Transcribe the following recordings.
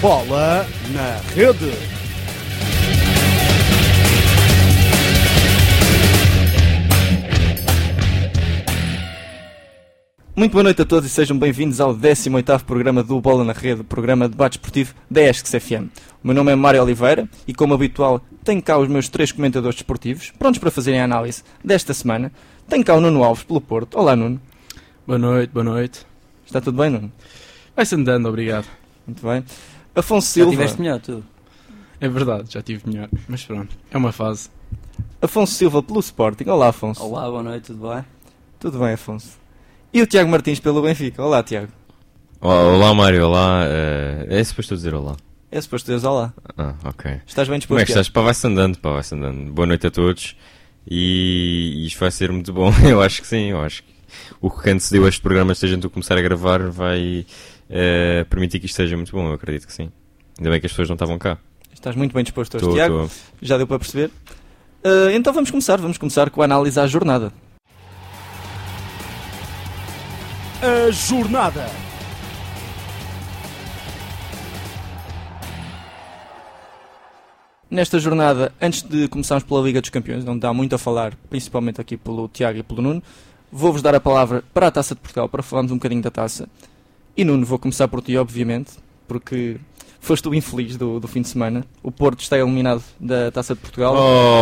Bola na Rede. Muito boa noite a todos e sejam bem-vindos ao 18º programa do Bola na Rede, programa de debate esportivo da ESC FM. O meu nome é Mário Oliveira e, como habitual, tenho cá os meus 3 comentadores desportivos, prontos para fazerem a análise desta semana. Tenho cá o Nuno Alves, pelo Porto. Olá, Nuno. Boa noite. Está tudo bem, Nuno? Vai-se andando, obrigado. Muito bem. Afonso Silva. Já tiveste melhor, tu? É verdade, já tive melhor, mas pronto, é uma fase. Afonso Silva, pelo Sporting. Olá, Afonso. Olá, boa noite, tudo bem? Tudo bem, Afonso. E o Tiago Martins, pelo Benfica. Olá, Tiago. Olá, Mário, olá. É suposto dizer olá. É suposto dizeres olá. Ok. Estás bem disposto? Como é que estás? Vai-se andando. Boa noite a todos. E isto vai ser muito bom. Eu acho que sim. Eu acho que o que antecedeu este programa, se a gente começar a gravar, vai permitir que isto seja muito bom. Eu acredito que sim. Ainda bem que as pessoas não estavam cá. Estás muito bem disposto hoje, Tiago. Já deu para perceber. Então vamos começar com a análise à jornada. A jornada. Nesta jornada, antes de começarmos pela Liga dos Campeões, onde dá muito a falar, principalmente aqui pelo Tiago e pelo Nuno, vou-vos dar a palavra para a Taça de Portugal, para falarmos um bocadinho da Taça. E Nuno, vou começar por ti, obviamente, porque foste o infeliz do fim de semana. O Porto está eliminado da Taça de Portugal.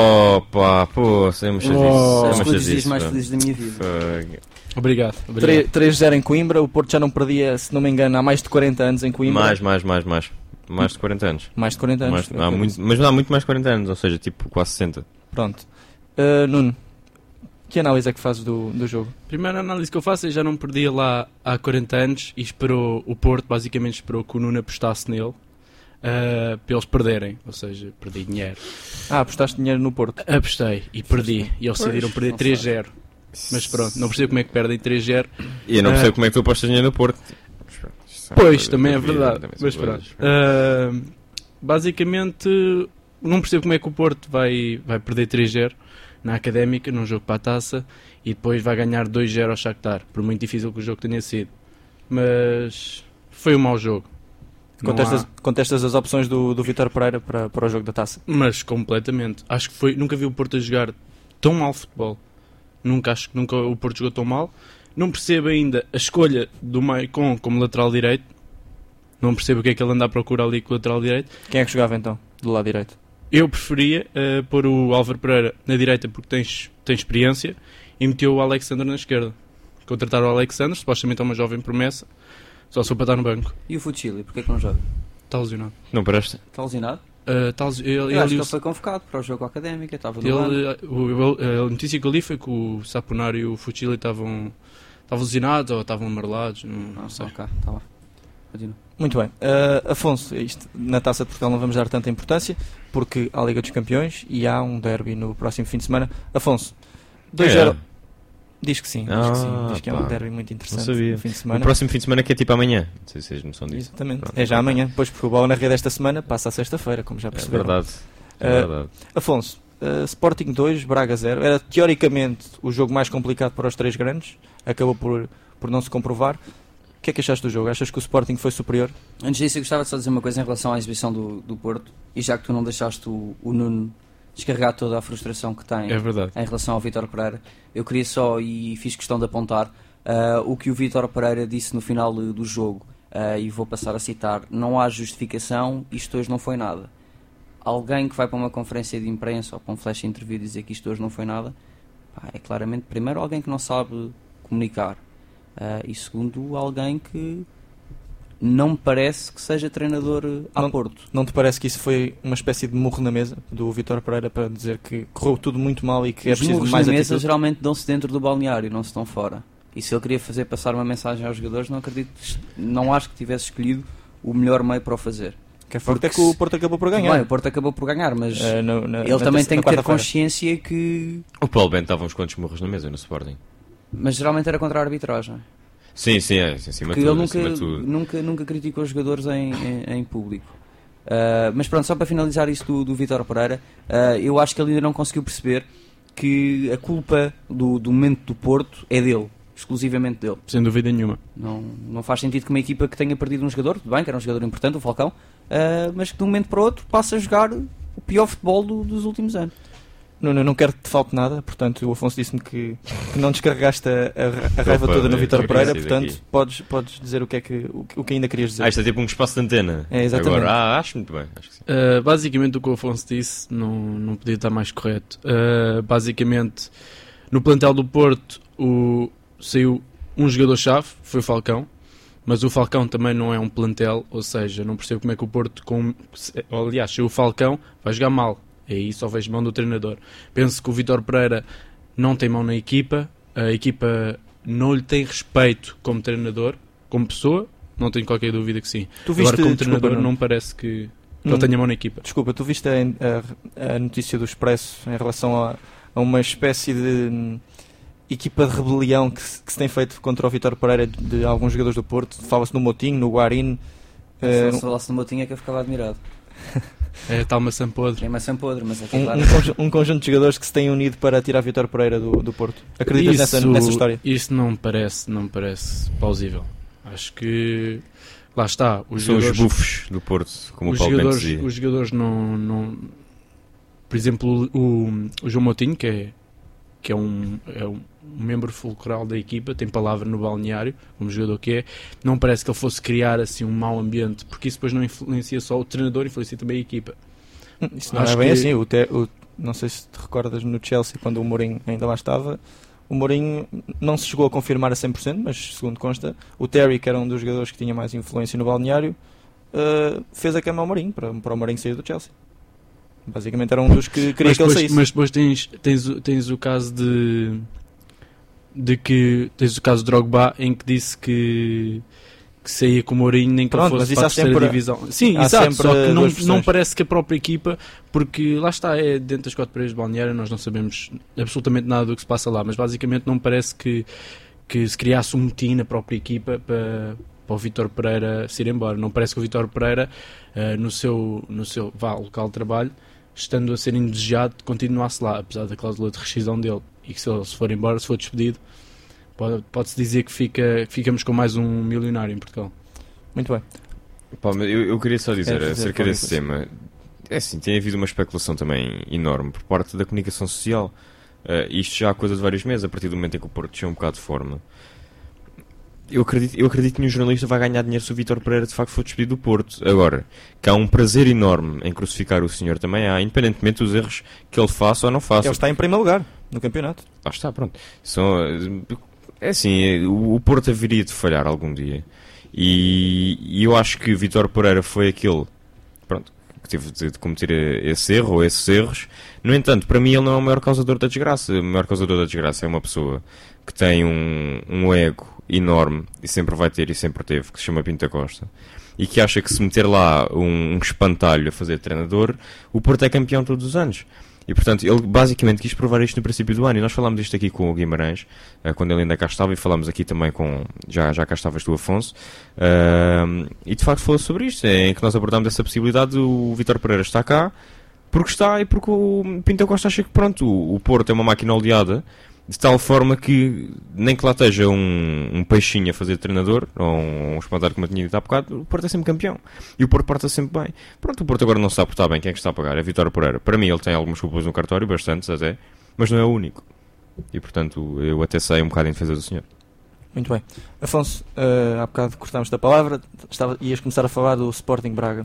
Sempre Acho que foi um dos dias mais felizes da minha vida. Obrigado. 3-0 em Coimbra. O Porto já não perdia, se não me engano, há mais de 40 anos em Coimbra. Mais de 40 anos. Mais de 40 anos. Mas há muito mais de 40 anos, ou seja, tipo quase 60. Pronto. Nuno, que análise é que fazes do jogo? A primeira análise que eu faço é já não perdia lá há 40 anos e esperou o Porto, basicamente esperou que o Nuno apostasse nele para eles perderem, ou seja, perdi dinheiro. Apostaste dinheiro no Porto? Apostei e perdi, e eles decidiram perder 3-0. Mas pronto, não percebo como é que perdem 3-0. E eu não percebo como é que tu apostas dinheiro no Porto. Pois, também é verdade. Mas pronto. Basicamente, não percebo como é que o Porto vai perder 3-0 na Académica, num jogo para a Taça, e depois vai ganhar 2-0 ao Shakhtar, por muito difícil que o jogo tenha sido. Mas foi um mau jogo. Contestas as opções do Vítor Pereira para o jogo da Taça? Mas completamente. Acho que nunca vi o Porto a jogar tão mal futebol. Acho que nunca o Porto jogou tão mal. Não percebo ainda a escolha do Maicon como lateral direito. Não percebo o que é que ele anda à procura ali com o lateral direito. Quem é que jogava então, do lado direito? Eu preferia pôr o Álvaro Pereira na direita porque tem experiência e meteu o Alexandre na esquerda. Contrataram o Alexandre, supostamente é uma jovem promessa, só para estar no banco. E o Fuchili, porquê que não joga? Está lesionado. Não presta? Está lesionado? Eu acho que ele foi convocado para o jogo Académico, estava do lado. A notícia que eu li foi que o Saponaro e o Fuchili estavam lesionados ou estavam amarelados, não sei. Ok, está lá. Continua. Muito bem. Afonso, na Taça de Portugal não vamos dar tanta importância, porque há a Liga dos Campeões e há um derby no próximo fim de semana. Afonso, 2-0. Diz que sim, diz que é um derby muito interessante no fim de semana. O próximo fim de semana que é tipo amanhã. Não sei se vocês noção disso. Exatamente, pronto, é já amanhã, depois porque o Bola na Rede esta semana passa a sexta-feira, como já perceberam. É verdade. Afonso, Sporting 2, Braga 0. Era teoricamente o jogo mais complicado para os 3 grandes, acabou por não se comprovar. O que é que achaste do jogo? Achas que o Sporting foi superior? Antes disso eu gostava de só dizer uma coisa em relação à exibição do Porto, e já que tu não deixaste o Nuno descarregar toda a frustração que tem em relação ao Vítor Pereira, eu queria só, e fiz questão de apontar, o que o Vítor Pereira disse no final do jogo, e vou passar a citar: não há justificação, isto hoje não foi nada. Alguém que vai para uma conferência de imprensa ou para um flash interview dizer que isto hoje não foi nada, é claramente, primeiro, alguém que não sabe comunicar, e segundo, alguém que não me parece que seja treinador a Porto. Não te parece que isso foi uma espécie de murro na mesa do Vítor Pereira para dizer que correu tudo muito mal e que é preciso mais atitude? Os murros na mesa geralmente dão-se dentro do balneário, não se estão fora. E se ele queria passar uma mensagem aos jogadores, não acho que tivesse escolhido o melhor meio para o fazer. Que é forte, é que o Porto acabou por ganhar. Bem, o Porto acabou por ganhar, mas ele também tem que ter consciência que... O Paulo Bento dava uns quantos murros na mesa no Sporting. Mas geralmente era contra a arbitragem. Sim, acima de tudo. Ele nunca criticou os jogadores em público. Mas pronto, só para finalizar isso do Vítor Pereira, eu acho que ele ainda não conseguiu perceber que a culpa do momento do Porto é dele. exclusivamente dele. Sem dúvida nenhuma. Não faz sentido que uma equipa que tenha perdido um jogador, tudo bem, que era um jogador importante, o Falcão, mas que de um momento para o outro passa a jogar o pior futebol dos últimos anos. Não quero que te falte nada, portanto o Afonso disse-me que não descarregaste a raiva toda no Vítor Pereira, portanto podes dizer o que ainda querias dizer. Isto é tipo um espaço de antena. É, exatamente. Agora, acho muito bem. Acho que sim. Basicamente o que o Afonso disse não podia estar mais correto. Basicamente, no plantel do Porto saiu um jogador-chave, foi o Falcão, mas o Falcão também não é um plantel, ou seja, não percebo como é que o Porto, aliás, se o Falcão vai jogar mal. Aí só vejo mão do treinador. Penso que o Vítor Pereira não tem mão na equipa, a equipa não lhe tem respeito como treinador, como pessoa, não tenho qualquer dúvida que sim. Agora, como treinador, não parece que ele tenha mão na equipa. Desculpa, tu viste a notícia do Expresso em relação a uma espécie de equipa de rebelião que se tem feito contra o Vítor Pereira de alguns jogadores do Porto? Fala-se no Moutinho, no Guarín. Se falasse no Moutinho é que eu ficava admirado. É tal maçã podre. É maçã podre, mas é claro. Um conjunto de jogadores que se têm unido para tirar Vítor Pereira do Porto. Acreditas nessa história? Isso não me parece plausível. Acho que lá está. São os bufos do Porto, como o Paulo Bento dizia. Os jogadores não... Por exemplo, o João Moutinho, que é um membro fulcral da equipa, tem palavra no balneário, como jogador que é, não parece que ele fosse criar assim um mau ambiente, porque isso depois não influencia só o treinador, influencia também a equipa. Isso não é bem assim. Não sei se te recordas no Chelsea, quando o Mourinho ainda lá estava, o Mourinho não se chegou a confirmar a 100%, mas segundo consta, o Terry, que era um dos jogadores que tinha mais influência no balneário, fez a cama ao Mourinho, para o Mourinho sair do Chelsea. Basicamente era um dos que queria que ele saísse. Mas depois tens o caso de que tens o caso de Drogba, em que disse que saía com o Mourinho nem que ele fosse para a terceira divisão. Sim, exato, só que não parece que a própria equipa, porque lá está, é dentro das 4 paredes de balneário, nós não sabemos absolutamente nada do que se passa lá, mas basicamente não parece que se criasse um motim na própria equipa para o Vítor Pereira se ir embora. Não parece que o Vítor Pereira no seu local de trabalho, estando a ser indesejado, continuasse lá, apesar da cláusula de rescisão dele, e que se ele for embora, se for despedido, pode-se dizer que ficamos com mais um milionário em Portugal. Muito bem. Paulo, eu queria só dizer acerca desse tema, é assim, tem havido uma especulação também enorme por parte da comunicação social. Isto já há coisa de vários meses, a partir do momento em que o Porto tinha um bocado de forma. Eu acredito que nenhum jornalista vai ganhar dinheiro se o Vítor Pereira de facto for despedido do Porto. Agora, que há um prazer enorme em crucificar o senhor também há, independentemente dos erros que ele faça ou não faça. Ele está em primeiro lugar no campeonato. Lá está, pronto. É assim, o Porto haveria de falhar algum dia. E eu acho que o Vítor Pereira foi aquele, pronto, que teve de cometer esse erro ou esses erros. No entanto, para mim ele não é o maior causador da desgraça. O maior causador da desgraça é uma pessoa que tem um ego enorme, e sempre vai ter e sempre teve, que se chama Pinto Costa, e que acha que se meter lá um espantalho a fazer treinador, o Porto é campeão todos os anos. E portanto ele basicamente quis provar isto no princípio do ano, e nós falámos isto aqui com o Guimarães quando ele ainda cá estava, e falámos aqui também com, já cá estavas tu, Afonso, e de facto falou sobre isto, em que nós abordámos essa possibilidade. O Vítor Pereira está cá porque está, e porque o Pinto Costa acha que pronto, o Porto é uma máquina oleada, de tal forma que, nem que lá esteja um peixinho a fazer treinador, ou um espantalho, como eu tinha dito há bocado, o Porto é sempre campeão. E o Porto porta sempre bem. Pronto, o Porto agora não se está a portar bem. Quem é que está a pagar? É Vítor Pereira. Para mim ele tem algumas culpas no cartório, bastantes até, mas não é o único. E portanto eu até saio um bocado em defesa do senhor. Muito bem. Afonso, há bocado cortámos-te a palavra, ias começar a falar do Sporting Braga.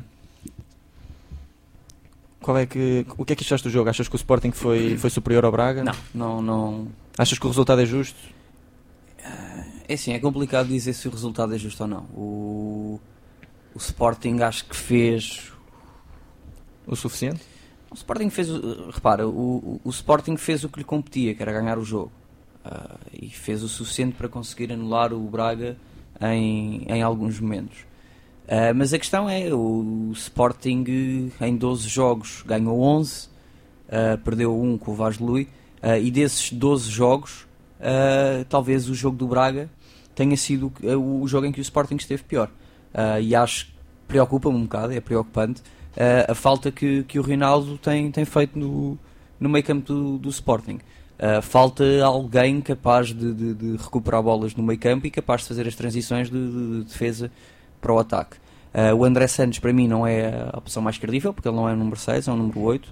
O que é que achaste do jogo? Achas que o Sporting foi superior ao Braga? Não. Achas que o resultado é justo? É assim, é complicado dizer se o resultado é justo ou não. O Sporting acho que fez o suficiente? O Sporting fez, repara, o Sporting fez o que lhe competia, que era ganhar o jogo, e fez o suficiente para conseguir anular o Braga em alguns momentos. Mas a questão é, o Sporting em 12 jogos ganhou 11, perdeu 1 com o Vaslui, e desses 12 jogos, talvez o jogo do Braga tenha sido o jogo em que o Sporting esteve pior. E acho que preocupa-me um bocado, é preocupante, a falta que o Ronaldo tem feito no meio campo do Sporting. Falta alguém capaz de recuperar bolas no meio campo e capaz de fazer as transições de defesa para o ataque. O André Santos para mim não é a opção mais credível, porque ele não é o número 6, é o número 8.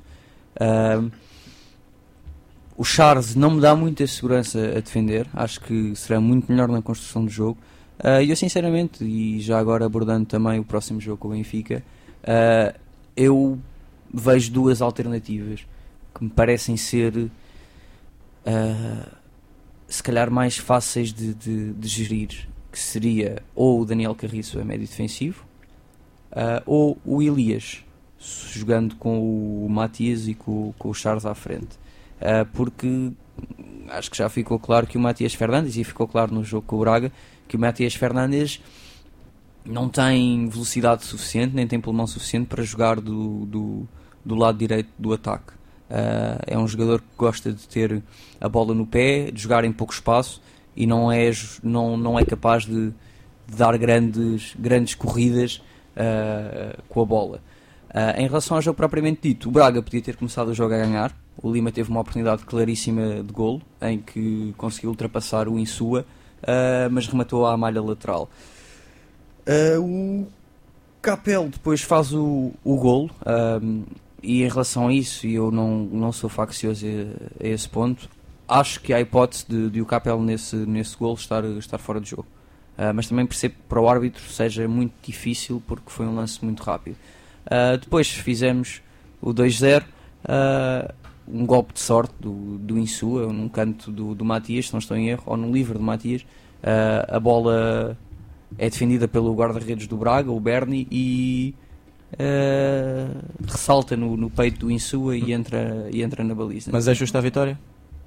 O Charles não me dá muita segurança a defender, acho que será muito melhor na construção do jogo. E eu sinceramente, e já agora abordando também o próximo jogo com o Benfica, eu vejo duas alternativas que me parecem ser se calhar mais fáceis de gerir, que seria ou o Daniel Carriço a médio defensivo, ou o Elias jogando com o Matias e com o Charles à frente, porque acho que já ficou claro que o Matias Fernandes, e ficou claro no jogo com o Braga, que o Matias Fernandes não tem velocidade suficiente, nem tem pulmão suficiente para jogar do lado direito do ataque. É um jogador que gosta de ter a bola no pé, de jogar em pouco espaço, e não é capaz de dar grandes corridas com a bola. Em relação ao jogo propriamente dito, o Braga podia ter começado o jogo a ganhar. O Lima teve uma oportunidade claríssima de golo, em que conseguiu ultrapassar o Insua, mas rematou à malha lateral. O Capel depois faz o golo, e em relação a isso, e eu não sou faccioso a esse ponto, acho que há hipótese de o Capel nesse golo estar fora de jogo. Mas também percebo que para o árbitro seja muito difícil, porque foi um lance muito rápido. Depois fizemos o 2-0, um golpe de sorte do Insua, num canto do Matias, se não estou em erro, ou no livre de Matias. A bola é defendida pelo guarda-redes do Braga, o Berni, e ressalta no peito do Insua e entra na baliza. Mas é justa a vitória?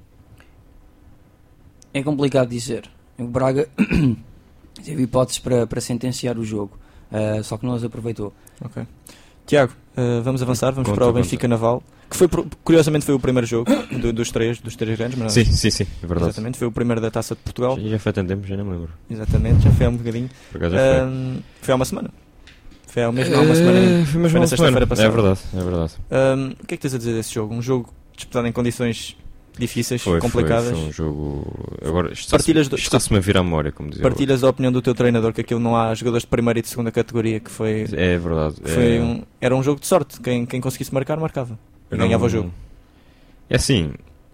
É complicado dizer. O Braga teve hipóteses para sentenciar o jogo, só que não as aproveitou. Ok. Tiago, vamos avançar, vamos para o Benfica Naval, que curiosamente foi o primeiro jogo dos três grandes. Mas sim, é verdade. Exatamente, foi o primeiro da Taça de Portugal. Já foi há tanto tempo, já não me lembro. Exatamente, já foi há um bocadinho. Por acaso já foi. Foi há uma semana. Foi há mesmo há uma semana. Foi na sexta-feira passada. É verdade. O que é que tens a dizer desse jogo? Um jogo disputado em condições difíceis, complicadas. Foi um jogo. Agora está-se-me a vir à memória, como dizia. Partilhas a opinião do teu treinador que aquilo não há jogadores de primeira e de segunda categoria, que foi. É verdade. Era um jogo de sorte. Quem conseguisse marcar, marcava. E ganhava o jogo. É assim.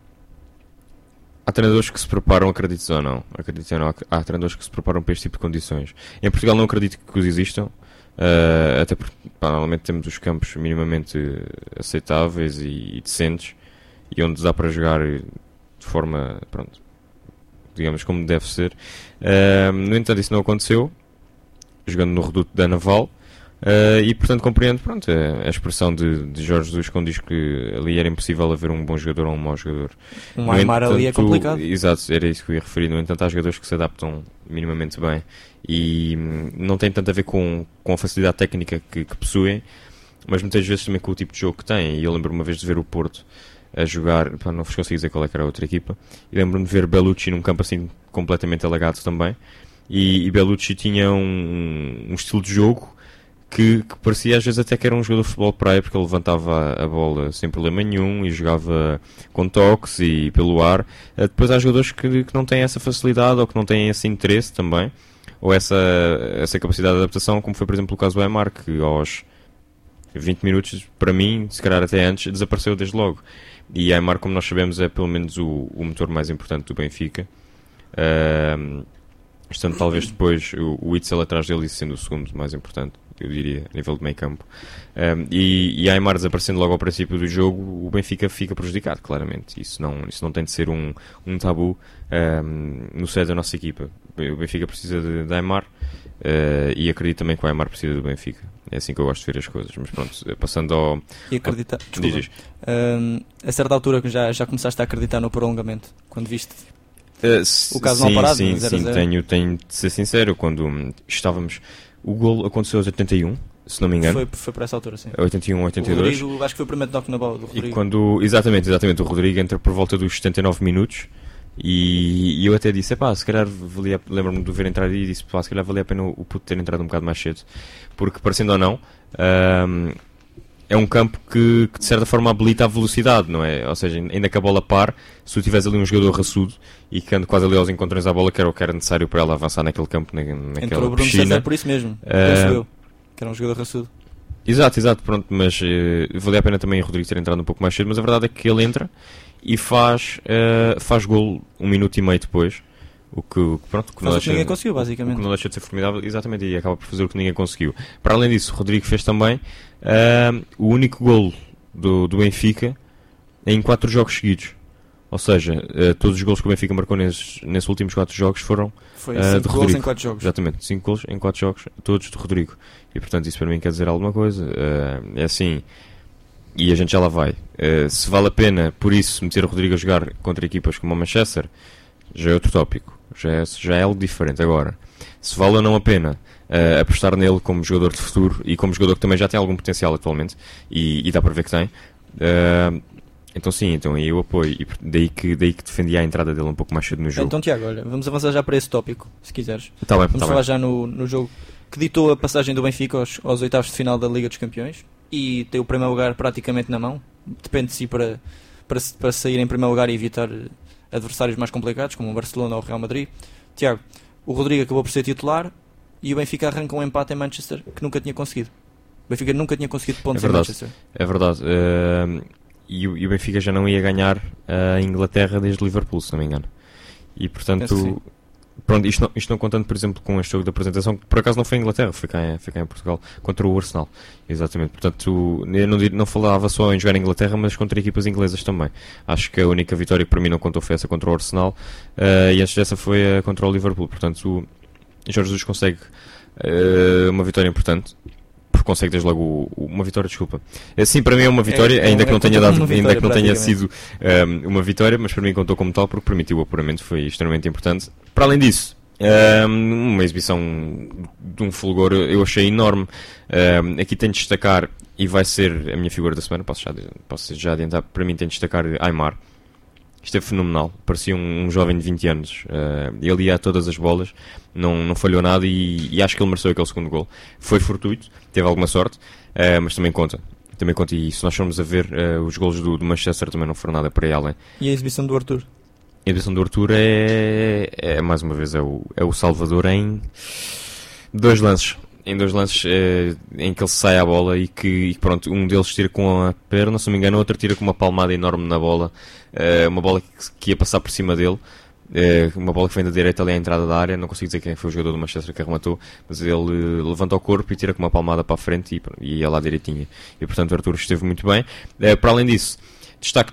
Há treinadores que se preparam, acredites ou não. Há treinadores que se preparam para este tipo de condições. Em Portugal não acredito que os existam. Até porque normalmente temos os campos minimamente aceitáveis e decentes, e onde dá para jogar de forma, pronto, digamos como deve ser. No entanto, isso não aconteceu, jogando no reduto da Naval, e portanto compreendo, pronto, a expressão de Jorge Jesus quando diz que ali era impossível haver um bom jogador ou um mau jogador. Um Aimar ali é complicado. Exato, era isso que eu ia referir. No entanto, há jogadores que se adaptam minimamente bem e não tem tanto a ver com a facilidade técnica que possuem, mas muitas vezes também com o tipo de jogo que têm. E eu lembro-me uma vez de ver o Porto a jogar, não vos consigo dizer qual é que era a outra equipa, e lembro-me de ver Bellucci num campo assim completamente alagado também, e Bellucci tinha um estilo de jogo que parecia às vezes até que era um jogador de futebol praia, porque ele levantava a bola sem problema nenhum e jogava com toques e pelo ar. Depois há jogadores que não têm essa facilidade ou que não têm esse interesse também, ou essa capacidade de adaptação, como foi por exemplo o caso do Aimar, que aos 20 minutos, para mim, se calhar até antes, desapareceu desde logo. E Aimar, como nós sabemos, é pelo menos o motor mais importante do Benfica. Estando talvez depois o Witzel atrás dele e sendo o segundo mais importante, eu diria, a nível de meio campo. E Aimar desaparecendo logo ao princípio do jogo, o Benfica fica prejudicado, claramente. Isso não tem de ser um tabu no seio da nossa equipa. O Benfica precisa de Aimar, e acredito também que o Aimar precisa do Benfica. É assim que eu gosto de ver as coisas. Mas pronto, passando ao... E acreditar... Desculpa. A certa altura que já começaste a acreditar no prolongamento, quando viste o caso não parado? Sim, tenho de ser sincero. Quando estávamos... O golo aconteceu aos 81, se não me engano. Foi por essa altura, sim. 81, 82. O Rodrigo, acho que foi o primeiro toque na bola do Rodrigo. E quando... Exatamente. O Rodrigo entra por volta dos 79 minutos. E eu até disse, se calhar valia, lembro-me de o ver entrar e disse, se calhar valia a pena o puto ter entrado um bocado mais cedo, porque parecendo ou não, é um campo que de certa forma habilita a velocidade, não é? Ou seja, ainda que a bola par, se tu tiveres ali um jogador raçudo e que anda quase ali aos encontrões à bola, que era o que era necessário para ela avançar naquele campo, naquela Entrou o Bruno piscina. César por isso mesmo, penso eu, que era um jogador raçudo. Exato, pronto, mas valia a pena também o Rodrigo ter entrado um pouco mais cedo, mas a verdade é que ele entra e faz golo 1 minuto e meio depois. O que ninguém conseguiu, basicamente. O que não deixa de ser formidável, exatamente, e acaba por fazer o que ninguém conseguiu. Para além disso, o Rodrigo fez também o único golo do Benfica em 4 jogos seguidos. Ou seja, todos os golos que o Benfica marcou nesses últimos 4 jogos foram Foi 5 golos em 4 jogos. Exatamente, 5 golos em 4 jogos, todos do Rodrigo. E portanto isso para mim quer dizer alguma coisa. É assim, e a gente já lá vai. Se vale a pena, por isso, meter o Rodrigo a jogar contra equipas como o Manchester, já é outro tópico. Já é algo diferente. Agora, se vale ou não a pena apostar nele como jogador de futuro e como jogador que também já tem algum potencial atualmente, e dá para ver que tem, então sim, então eu apoio, e daí que defendia a entrada dele um pouco mais cedo no jogo. Então, Tiago, olha, vamos avançar já para esse tópico, se quiseres. Vamos falar já no jogo que ditou a passagem do Benfica aos oitavos de final da Liga dos Campeões e tem o primeiro lugar praticamente na mão. Depende de si para sair em primeiro lugar e evitar adversários mais complicados, como o Barcelona ou o Real Madrid. Tiago, o Rodrigo acabou por ser titular e o Benfica arranca um empate em Manchester que nunca tinha conseguido. O Benfica nunca tinha conseguido pontos em Manchester. É verdade. E o Benfica já não ia ganhar a Inglaterra desde Liverpool, se não me engano. E portanto, pronto, isto não contando, por exemplo, com este jogo de apresentação, que por acaso não foi em Inglaterra, foi cá em Portugal, contra o Arsenal. Exatamente. Portanto, eu não falava só em jogar em Inglaterra, mas contra equipas inglesas também. Acho que a única vitória que para mim não contou foi essa contra o Arsenal, e antes dessa foi contra o Liverpool. Portanto, o Jorge Jesus consegue uma vitória importante. Consegue desde logo uma vitória, desculpa. Sim, para mim é uma vitória, ainda que não tenha sido uma vitória, mas para mim contou como tal porque permitiu o apuramento, foi extremamente importante. Para além disso, uma exibição de um fulgor eu achei enorme. Aqui tenho de destacar, e vai ser a minha figura da semana, posso já adiantar, para mim tenho de destacar Aimar. Esteve fenomenal, parecia um jovem de 20 anos. Ele ia a todas as bolas, não falhou nada e acho que ele mereceu aquele segundo gol. Foi fortuito, teve alguma sorte, mas também conta. E se nós formos a ver, os golos do Manchester também não foram nada para ele. E a exibição do Arthur? A exibição do Arthur é mais uma vez, é o salvador em 2 lances. Em 2 lances em que ele sai à bola e que pronto, um deles tira com a perna, se não me engano, o outro tira com uma palmada enorme na bola, uma bola que ia passar por cima dele, uma bola que vem da direita ali à entrada da área, não consigo dizer quem foi o jogador do Manchester que arrematou, mas ele levanta o corpo e tira com uma palmada para a frente e ia lá direitinho. E portanto o Arthur esteve muito bem. Para além disso, destaque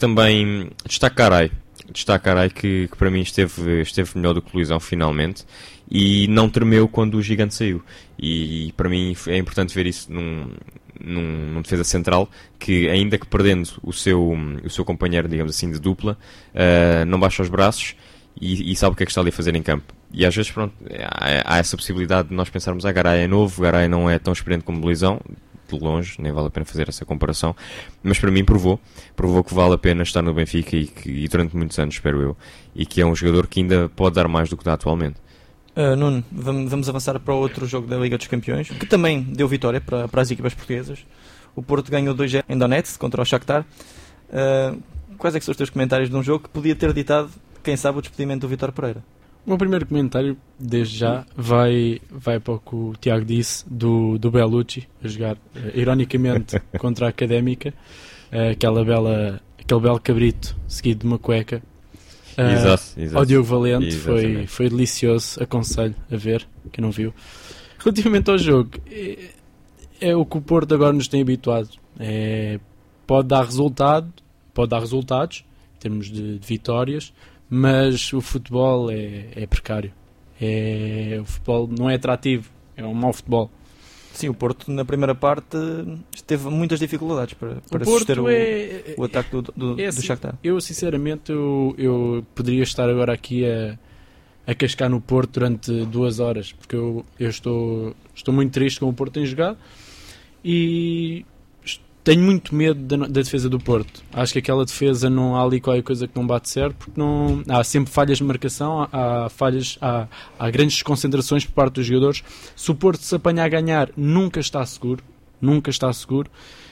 Carai que para mim esteve melhor do que o Luizão finalmente, e não tremeu quando o gigante saiu, e para mim é importante ver isso num defesa central que, ainda que perdendo o seu companheiro, digamos assim, de dupla, não baixa os braços e sabe o que é que está ali a fazer em campo. E às vezes pronto, há essa possibilidade de nós pensarmos Garay é novo, Garay não é tão experiente como o Luizão, de longe, nem vale a pena fazer essa comparação, mas para mim provou que vale a pena estar no Benfica e durante muitos anos, espero eu, e que é um jogador que ainda pode dar mais do que dá atualmente. Nuno, vamos avançar para o outro jogo da Liga dos Campeões, que também deu vitória para as equipas portuguesas. O Porto ganhou 2-0 em Donetsk contra o Shakhtar. Quais é que são os teus comentários de um jogo que podia ter ditado, quem sabe, o despedimento do Vítor Pereira? O meu primeiro comentário, desde já, vai para o que o Tiago disse do Bellucci, a jogar, ironicamente, contra a Académica, aquele belo cabrito seguido de uma cueca. Exato. Ao Diogo Valente, foi delicioso, aconselho a ver, quem não viu. Relativamente ao jogo, é o que o Porto agora nos tem habituado. Pode dar resultados em termos de vitórias, mas o futebol é precário. O futebol não é atrativo, é um mau futebol. Sim, o Porto na primeira parte teve muitas dificuldades para suster o ataque do Shakhtar. Eu sinceramente eu poderia estar agora aqui a cascar no Porto durante 2 horas, porque eu estou muito triste com o Porto tem jogado e tenho muito medo da defesa do Porto. Acho que aquela defesa não há ali qualquer coisa que não bate certo, porque não, há sempre falhas de marcação, há grandes desconcentrações por parte dos jogadores. Se o Porto se apanha a ganhar, nunca está seguro,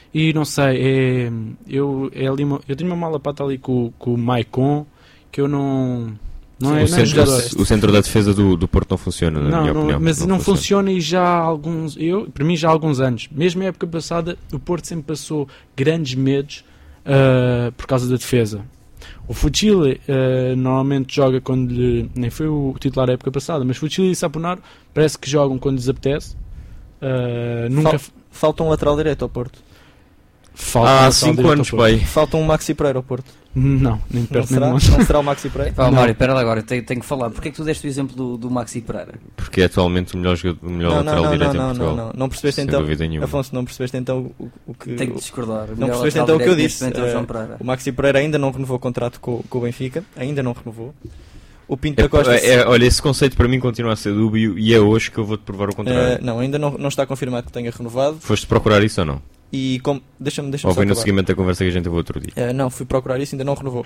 E não sei, eu tenho uma mala pata ali com o Maicon, que eu não o centro da defesa do Porto não funciona, na minha opinião. Mas não funciona e já há alguns... para mim já há alguns anos. Mesmo na época passada, o Porto sempre passou grandes medos por causa da defesa. O Fucile normalmente joga quando nem foi o titular da época passada, mas Fucile e Saponaro parece que jogam quando lhes apetece. Falta um lateral direito ao Porto. Há 5 anos, pai. Falta um Maxi Pereira ao Porto. Não, nem perto nem longe. Não será o Maxi Pereira? Mário, espera lá agora, tenho que falar. Porquê é que tu deste o exemplo do Maxi Pereira? Porque é atualmente o melhor lateral direito em Portugal. Não percebeste então, Afonso, não percebeste então o que... Tenho que discordar. Não percebeste então o que eu disse. O Maxi Pereira ainda não renovou o contrato com o Benfica, ainda não renovou. O Pinto da Costa... olha, esse conceito para mim continua a ser dúbio e é hoje que eu vou-te provar o contrário. Não, ainda não está confirmado que tenha renovado. Foste procurar isso ou não? E deixa-me ou foi no seguimento da conversa que a gente teve outro dia? Não, fui procurar isso, ainda não renovou.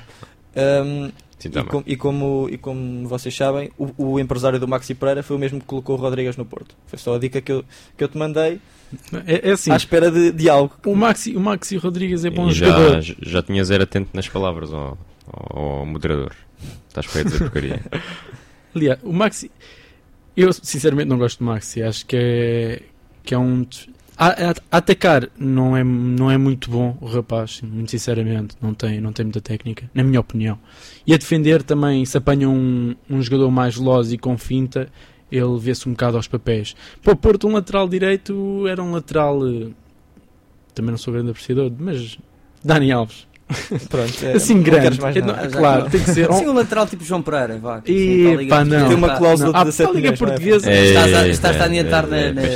E como vocês sabem, o empresário do Maxi Pereira foi o mesmo que colocou o Rodrigues no Porto. Foi só a dica que eu te mandei. É assim, à espera de algo. O Maxi Rodrigues é bom jogador. Já tinhas era atento nas palavras ao moderador. Estás para dizer porcaria. Aliás, o Maxi, eu sinceramente não gosto do Maxi. Acho que é um... A atacar não é muito bom o rapaz, muito sinceramente, não tem muita técnica, na minha opinião. E a defender também, se apanha um jogador mais veloz e com finta, ele vê-se um bocado aos papéis. Para o Porto, um lateral direito era um lateral, também não sou grande apreciador, mas Dani Alves. Pronto, assim grande, claro, tem que ser um lateral tipo João Pereira, vá. Não. Tem uma cláusula de 17 milhões. Portuguesa. Estás a adiantar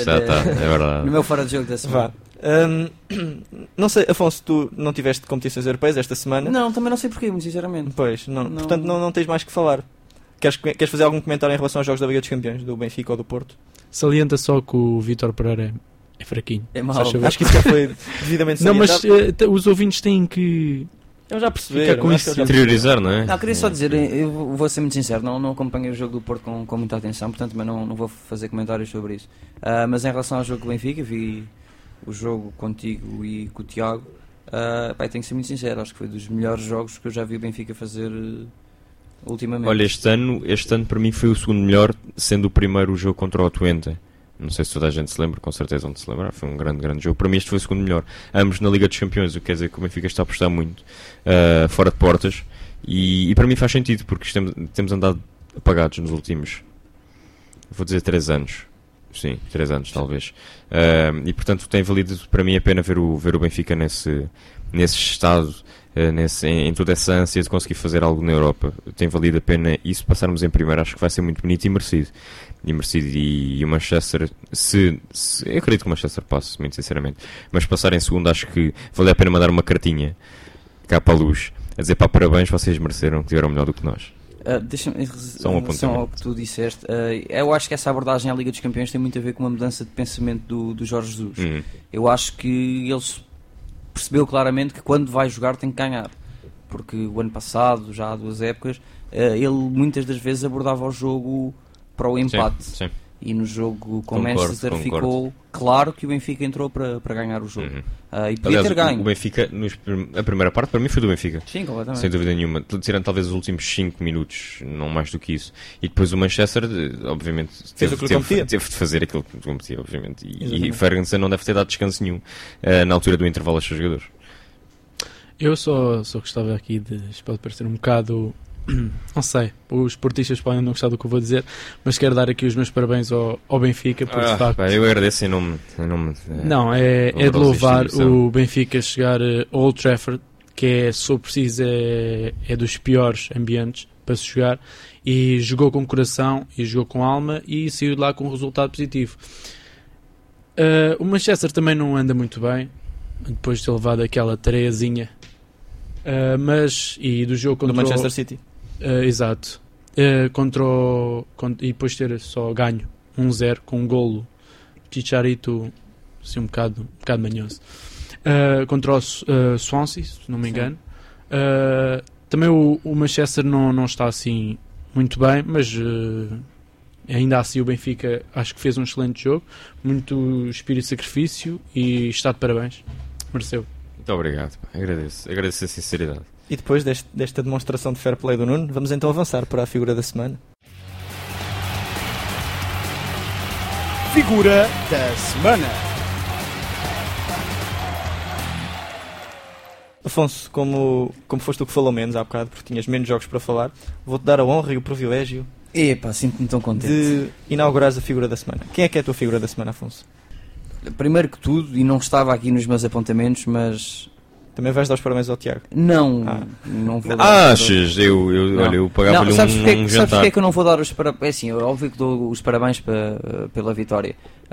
no meu fora de jogo da semana. Não sei, Afonso, tu não tiveste competições europeias esta semana? Não, também não sei porquê, muito sinceramente. Pois, portanto não tens mais que falar. Queres fazer algum comentário em relação aos jogos da Liga dos Campeões, do Benfica ou do Porto? Salienta só que o Vítor Pereira é fraquinho. É mau. Acho que isso já foi devidamente salientado. Não, mas os ouvintes têm que... Eu já percebi. Com isso interiorizar, não é? Não, queria só dizer, eu vou ser muito sincero, não acompanhei o jogo do Porto com muita atenção, portanto também não vou fazer comentários sobre isso. Mas em relação ao jogo do Benfica, vi o jogo contigo e com o Tiago. Tenho que ser muito sincero, acho que foi dos melhores jogos que eu já vi o Benfica fazer ultimamente. Olha, este ano para mim foi o segundo melhor, sendo o primeiro o jogo contra o Twente. Não sei se toda a gente se lembra, com certeza onde se lembrar. Foi um grande jogo. Para mim este foi o segundo melhor. Ambos na Liga dos Campeões, o que quer dizer que o Benfica está a apostar muito fora de portas. E para mim faz sentido, porque temos andado apagados nos últimos, vou dizer 3 anos. Sim, 3 anos talvez. E portanto tem valido para mim a pena ver o Benfica nesse estado, em toda essa ânsia de conseguir fazer algo na Europa. Tem valido a pena isso, passarmos em primeiro. Acho que vai ser muito bonito e merecido. E o Manchester, eu acredito que o Manchester passe, muito sinceramente, mas passar em segundo, acho que valeu a pena mandar uma cartinha cá para a luz a dizer parabéns, vocês mereceram, que tiveram melhor do que nós. Deixa-me, em relação ao que tu disseste, eu acho que essa abordagem à Liga dos Campeões tem muito a ver com uma mudança de pensamento do Jorge Jesus. Eu acho que ele percebeu claramente que quando vai jogar tem que ganhar, porque o ano passado, já há 2 épocas, ele muitas das vezes abordava o jogo para o empate. Sim. E no jogo com o Manchester ficou claro que o Benfica entrou para ganhar o jogo. E podia ter ganho. O Benfica, a primeira parte para mim foi do Benfica. Sim, completamente. Sem dúvida nenhuma. Tirando talvez os últimos 5 minutos, não mais do que isso. E depois o Manchester, obviamente, teve de fazer aquilo que competia, obviamente. E Ferguson não deve ter dado descanso nenhum na altura do intervalo aos seus jogadores. Eu só gostava aqui de... Pode parecer um bocado... Não sei, os esportistas podem não gostar do que eu vou dizer, mas quero dar aqui os meus parabéns ao Benfica por de facto. Eu agradeço em nome não, é de louvar o Benfica chegar ao Old Trafford, que se for preciso é dos piores ambientes para se jogar, e jogou com coração e jogou com alma e saiu de lá com um resultado positivo. O Manchester também não anda muito bem depois de ter levado aquela tareiazinha, e do jogo contra do Manchester City. Exato. E depois ter só ganho 1-0 com um golo Chicharito, assim, um bocado manhoso, contra o Swansea, se não me engano. Também o Manchester não está assim muito bem, mas ainda assim o Benfica acho que fez um excelente jogo, muito espírito de sacrifício e está de parabéns. Mereceu. Muito obrigado. Agradeço a sinceridade. E depois desta demonstração de fair play do Nuno, vamos então avançar para a figura da semana. Figura da semana. Afonso, como foste tu que falou menos há bocado, porque tinhas menos jogos para falar, vou-te dar a honra e o privilégio sinto-me tão contente de inaugurares a figura da semana. Quem é que é a tua figura da semana, Afonso? Primeiro que tudo, e não estava aqui nos meus apontamentos, mas... Também vais dar os parabéns ao Tiago? Não vou dar. Achas? Eu pagava-lhe sabes um jantar. Sabes porque é que eu não vou dar os parabéns? É assim, óbvio que dou os parabéns pela vitória.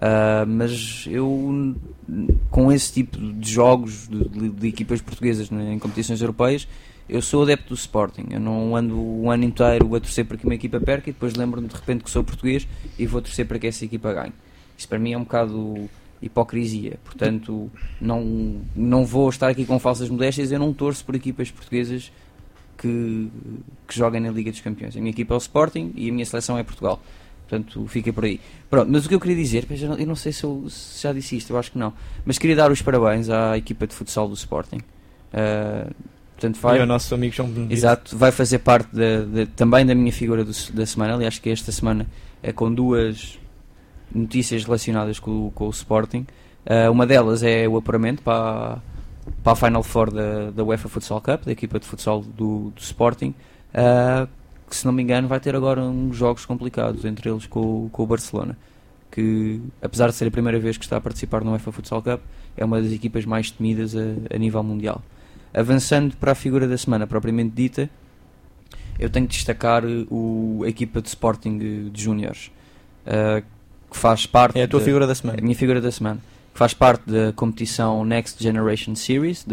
Mas eu, com esse tipo de jogos de equipas portuguesas em competições europeias, eu sou adepto do Sporting. Eu não ando o ano inteiro a torcer para que uma equipa perca e depois lembro-me de repente que sou português e vou torcer para que essa equipa ganhe. Isso para mim é um bocado hipocrisia. Portanto, não vou estar aqui com falsas modéstias. Eu não torço por equipas portuguesas que joguem na Liga dos Campeões. A minha equipa é o Sporting e a minha seleção é Portugal. Portanto, fica por aí. Pronto, mas o que eu queria dizer, eu não sei se já disse isto, eu acho que não, mas queria dar os parabéns à equipa de futsal do Sporting. Portanto, e ao nosso amigo João Benedito. Exato, vai fazer parte também da minha figura da semana. Aliás, que esta semana é com duas notícias relacionadas com o Sporting. Uma delas é o apuramento para a Final Four da UEFA Futsal Cup, da equipa de futsal do Sporting, que, se não me engano, vai ter agora uns jogos complicados, entre eles com o Barcelona, que, apesar de ser a primeira vez que está a participar no UEFA Futsal Cup, é uma das equipas mais temidas a nível mundial. Avançando para a figura da semana propriamente dita, eu tenho que destacar a equipa de Sporting de Júniores, que faz parte... É a tua figura da semana. A minha figura da semana. Que faz parte da competição Next Generation Series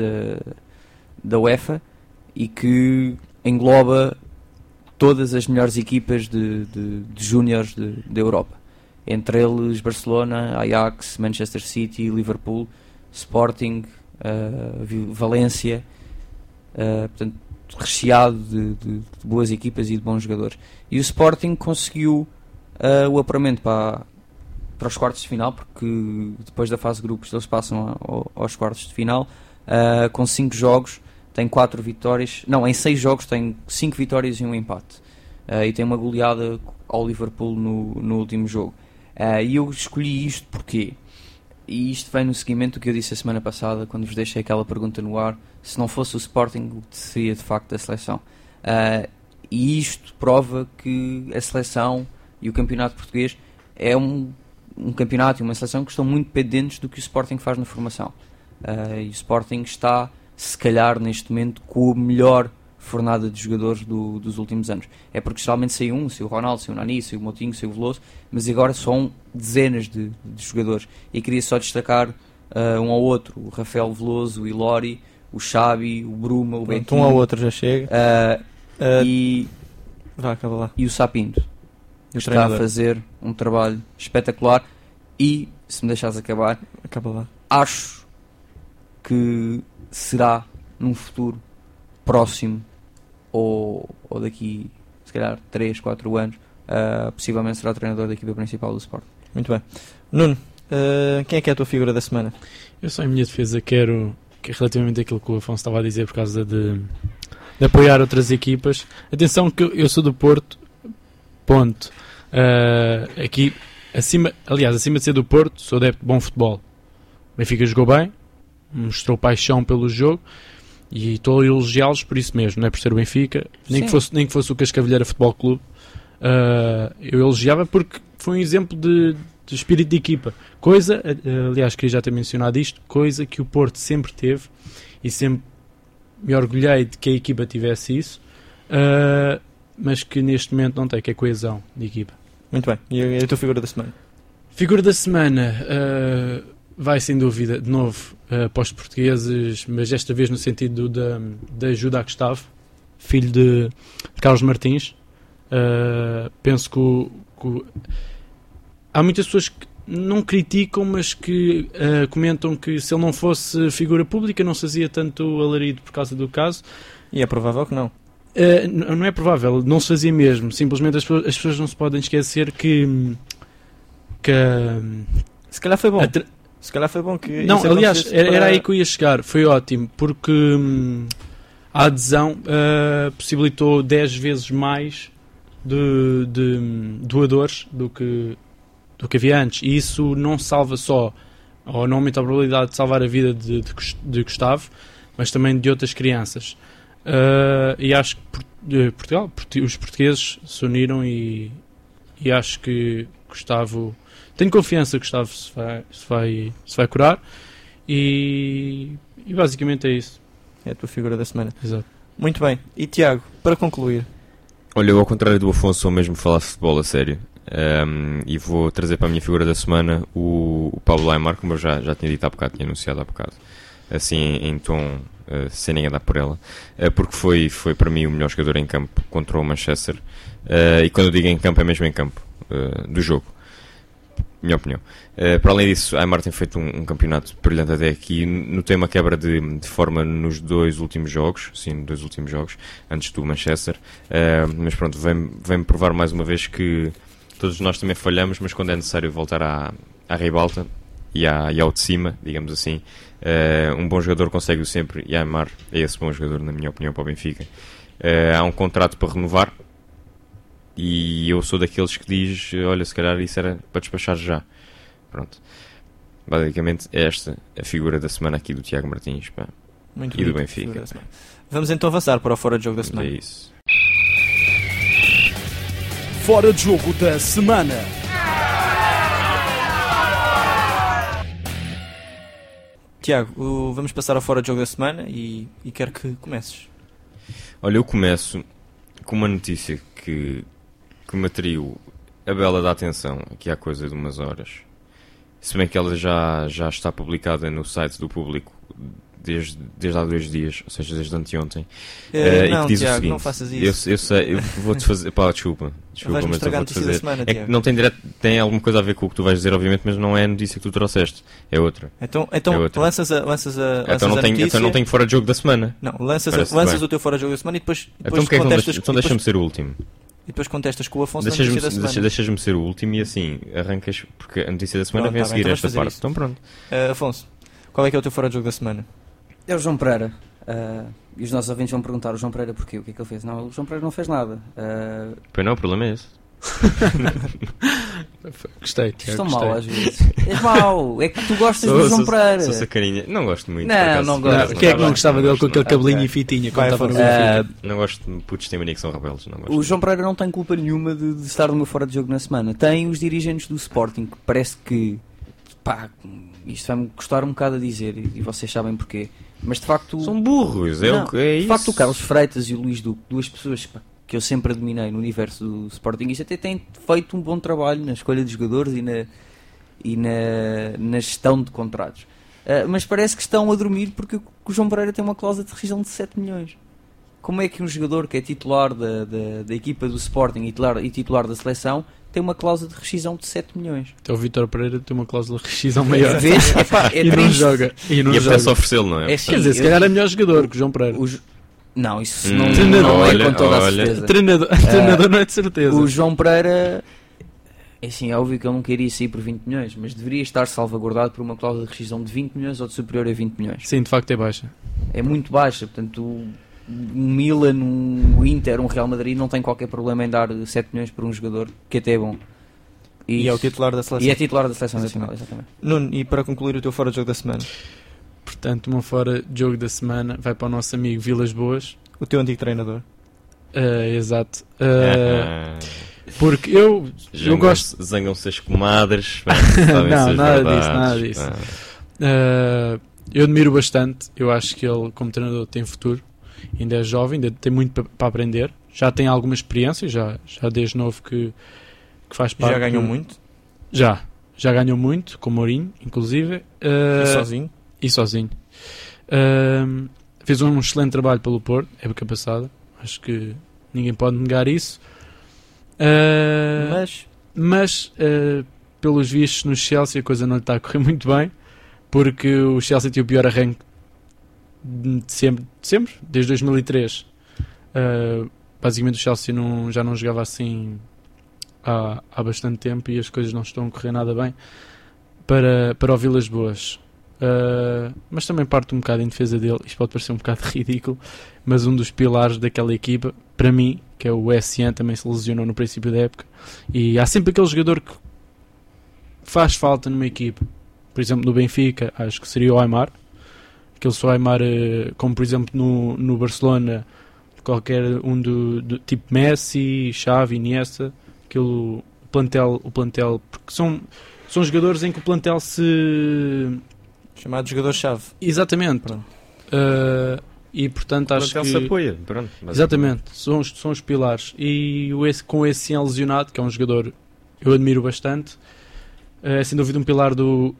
da UEFA e que engloba todas as melhores equipas de júniores da Europa. Entre eles Barcelona, Ajax, Manchester City, Liverpool, Sporting, Valência, portanto, recheado de boas equipas e de bons jogadores. E o Sporting conseguiu o apuramento para os quartos de final, porque depois da fase de grupos eles passam aos quartos de final, com 5 jogos, tem 4 vitórias, não, em 6 jogos tem 5 vitórias e um empate, e tem uma goleada ao Liverpool no último jogo. E eu escolhi isto porque, e isto vem no seguimento do que eu disse a semana passada, quando vos deixei aquela pergunta no ar, se não fosse o Sporting, o que seria de facto a seleção. E isto prova que a seleção e o campeonato português é um campeonato e uma seleção que estão muito dependentes do que o Sporting faz na formação. E o Sporting está, se calhar, neste momento, com a melhor fornada de jogadores dos últimos anos. É porque geralmente sai o Ronaldo, sai o Nani, sai o Moutinho, sai o Veloso, mas agora são dezenas de jogadores. E queria só destacar um ao outro: o Rafael Veloso, o Ilori, o Xabi, o Bruma, o Betinho. Um ao outro já chega. Vá, acaba lá. E o Sapinto. Está a fazer um trabalho espetacular e, se me deixares acabar, acaba lá. Acho que será num futuro próximo ou daqui, se calhar, 3, 4 anos, possivelmente será o treinador da equipa principal do Sport. Muito bem. Nuno, quem é que é a tua figura da semana? Eu só em minha defesa quero, que relativamente àquilo que o Afonso estava a dizer, por causa de apoiar outras equipas. Atenção que eu sou do Porto, ponto. Aqui, acima de ser do Porto, sou adepto de bom futebol. O Benfica jogou bem, mostrou paixão pelo jogo e estou a elogiá-los por isso mesmo, não é por ser o Benfica, nem que fosse o Cascavelheira Futebol Clube. Eu elogiava porque foi um exemplo de espírito de equipa, coisa, aliás, queria já ter mencionado isto, coisa que o Porto sempre teve e sempre me orgulhei de que a equipa tivesse isso, mas que neste momento não tem, que é coesão de equipa. Muito bem, e a tua figura da semana? Figura da semana vai sem dúvida de novo para os portugueses, mas desta vez no sentido da Judá Gustavo, filho de Carlos Martins. Penso que há muitas pessoas que não criticam, mas que comentam que se ele não fosse figura pública não se fazia tanto alarido por causa do caso. E é provável que não. Não é provável, não se fazia mesmo. Simplesmente as pessoas não se podem esquecer que se calhar foi bom. Se calhar foi bom que... Não, aliás, era aí que eu ia chegar. Foi ótimo, porque a adesão possibilitou 10 vezes mais de doadores do que havia antes. E isso não salva só, ou não aumenta a probabilidade de salvar a vida de Gustavo, mas também de outras crianças. E acho que Portugal, os portugueses se uniram e acho que Gustavo... Tenho confiança que Gustavo se vai curar e basicamente é isso. É a tua figura da semana. Exato. Muito bem. E Tiago, para concluir? Olha, eu ao contrário do Afonso sou mesmo falar de futebol a sério. E vou trazer para a minha figura da semana o Pablo Aimar, como eu já tinha dito há bocado, tinha anunciado há bocado. Assim, em tom sem ninguém dar por ela. Porque foi para mim o melhor jogador em campo contra o Manchester. E quando eu digo em campo, é mesmo em campo do jogo. Minha opinião. Para além disso, a Aimar tem feito um campeonato brilhante até aqui. Notei uma quebra de forma nos dois últimos jogos, antes do Manchester. Mas pronto, vem-me provar mais uma vez que todos nós também falhamos, mas quando é necessário voltar à ribalta e ao de cima, digamos assim, um bom jogador consegue-o sempre, e a Aimar é esse bom jogador, na minha opinião, para o Benfica. Há um contrato para renovar, e eu sou daqueles que diz, olha, se calhar isso era para despachar já. Pronto. Basicamente é esta a figura da semana aqui do Tiago Martins, pá. Muito e do Benfica. Vamos então avançar para o Fora de Jogo da semana. É isso. Fora de Jogo da semana. Tiago, vamos passar ao Fora de Jogo da semana e quero que comeces. Olha, eu começo com uma notícia que me atraiu a bela da atenção aqui há coisa de umas horas. Se bem que ela já está publicada no site do Público desde há 2 dias, ou seja, desde anteontem. Não, e que diz Tiago, o seguinte, não faças isso. Eu sei, eu vou-te fazer... Pá, desculpa, mas eu vou-te fazer... Semana, é que não tem alguma coisa a ver com o que tu vais dizer, obviamente, mas não é a notícia que tu trouxeste. É outra. Então é outra. lanças a notícia. Então não tenho Fora de Jogo da semana. Não, lanças o teu Fora de Jogo da semana e depois contestas... Então deixa-me ser o último. E depois contestas com o Afonso na notícia da semana. Deixas-me ser o último e assim arrancas, porque a notícia da semana vem a seguir esta parte. Isso. Então pronto. Afonso, qual é que é o teu Fora de Jogo da semana? É o João Pereira. E os nossos ouvintes vão perguntar: o João Pereira porquê? O que é que ele fez? Não, o João Pereira não fez nada. Pois não, o problema é esse. Gostei, Estou mal às vezes. És mau. É que tu gostas do João Pereira. Sou sacarinha. Não gosto muito. Não gosto. Quem é que não gostava dele com aquele cabelinho e fitinha? Não gosto de putos que têm mania que são rebeldes. Não gosto. O João Pereira não tem culpa nenhuma de estar no meu Fora de Jogo na semana. Tem os dirigentes do Sporting, que parece que... Pá, isto vai-me custar um bocado a dizer, e vocês sabem porquê. Mas de facto... São burros, é isso. De facto, o Carlos Freitas e o Luís Duque, duas pessoas que eu sempre admirei no universo do Sporting, isto até têm feito um bom trabalho na escolha de jogadores e na gestão de contratos. Mas parece que estão a dormir porque o João Pereira tem uma cláusula de rescisão de 7 milhões. Como é que um jogador que é titular da equipa do Sporting e titular da seleção tem uma cláusula de rescisão de 7 milhões? Então o Vítor Pereira tem uma cláusula de rescisão maior. Vês? E não joga. E apetece oferecê-lo, não é? Quer dizer, se calhar é melhor jogador que o João Pereira. Não, isso não é com toda a certeza. Treinador não é de certeza. O João Pereira, é óbvio que ele não queria sair por 20 milhões, mas deveria estar salvaguardado por uma cláusula de rescisão de 20 milhões ou de superior a 20 milhões. Sim, de facto é baixa. É muito baixa, portanto um Milan, um Inter, um Real Madrid não tem qualquer problema em dar 7 milhões por um jogador, que até é bom. E é o titular da seleção. E é titular da seleção nacional, exatamente. Nuno, e para concluir o teu Fora de Jogo da semana? Portanto, o meu Fora de Jogo da semana vai para o nosso amigo Vilas Boas. O teu antigo treinador. Exato. Porque eu gosto... Zangam-se as comadres. Não, nada disso. Eu admiro bastante. Eu acho que ele, como treinador, tem futuro. Ainda é jovem, ainda tem muito para aprender. Já tem alguma experiência, já desde novo que faz parte. Já ganhou muito? Já ganhou muito, com o Mourinho, inclusive. E sozinho. Fez um excelente trabalho pelo Porto, época passada. Acho que ninguém pode negar isso. Mas pelos vistos no Chelsea a coisa não lhe está a correr muito bem, porque o Chelsea tem o pior arranque de sempre, desde 2003. Basicamente o Chelsea já não jogava assim há bastante tempo e as coisas não estão a correr nada bem para o Vilas Boas. Mas também parte um bocado em defesa dele. Isto pode parecer um bocado ridículo, mas um dos pilares daquela equipa, para mim, que é o Essien, também se lesionou no princípio da época, e há sempre aquele jogador que faz falta numa equipa. Por exemplo, no Benfica, acho que seria o Aimar, aquele só Aimar, como por exemplo no Barcelona, qualquer um do tipo Messi, Xavi, Iniesta, o plantel, porque são jogadores em que o plantel se... Chamado jogador-chave. Exatamente. E portanto acho que... se apoia. Pronto, exatamente. São os pilares. E com o Essien lesionado, que é um jogador eu admiro bastante, é sem dúvida um pilar do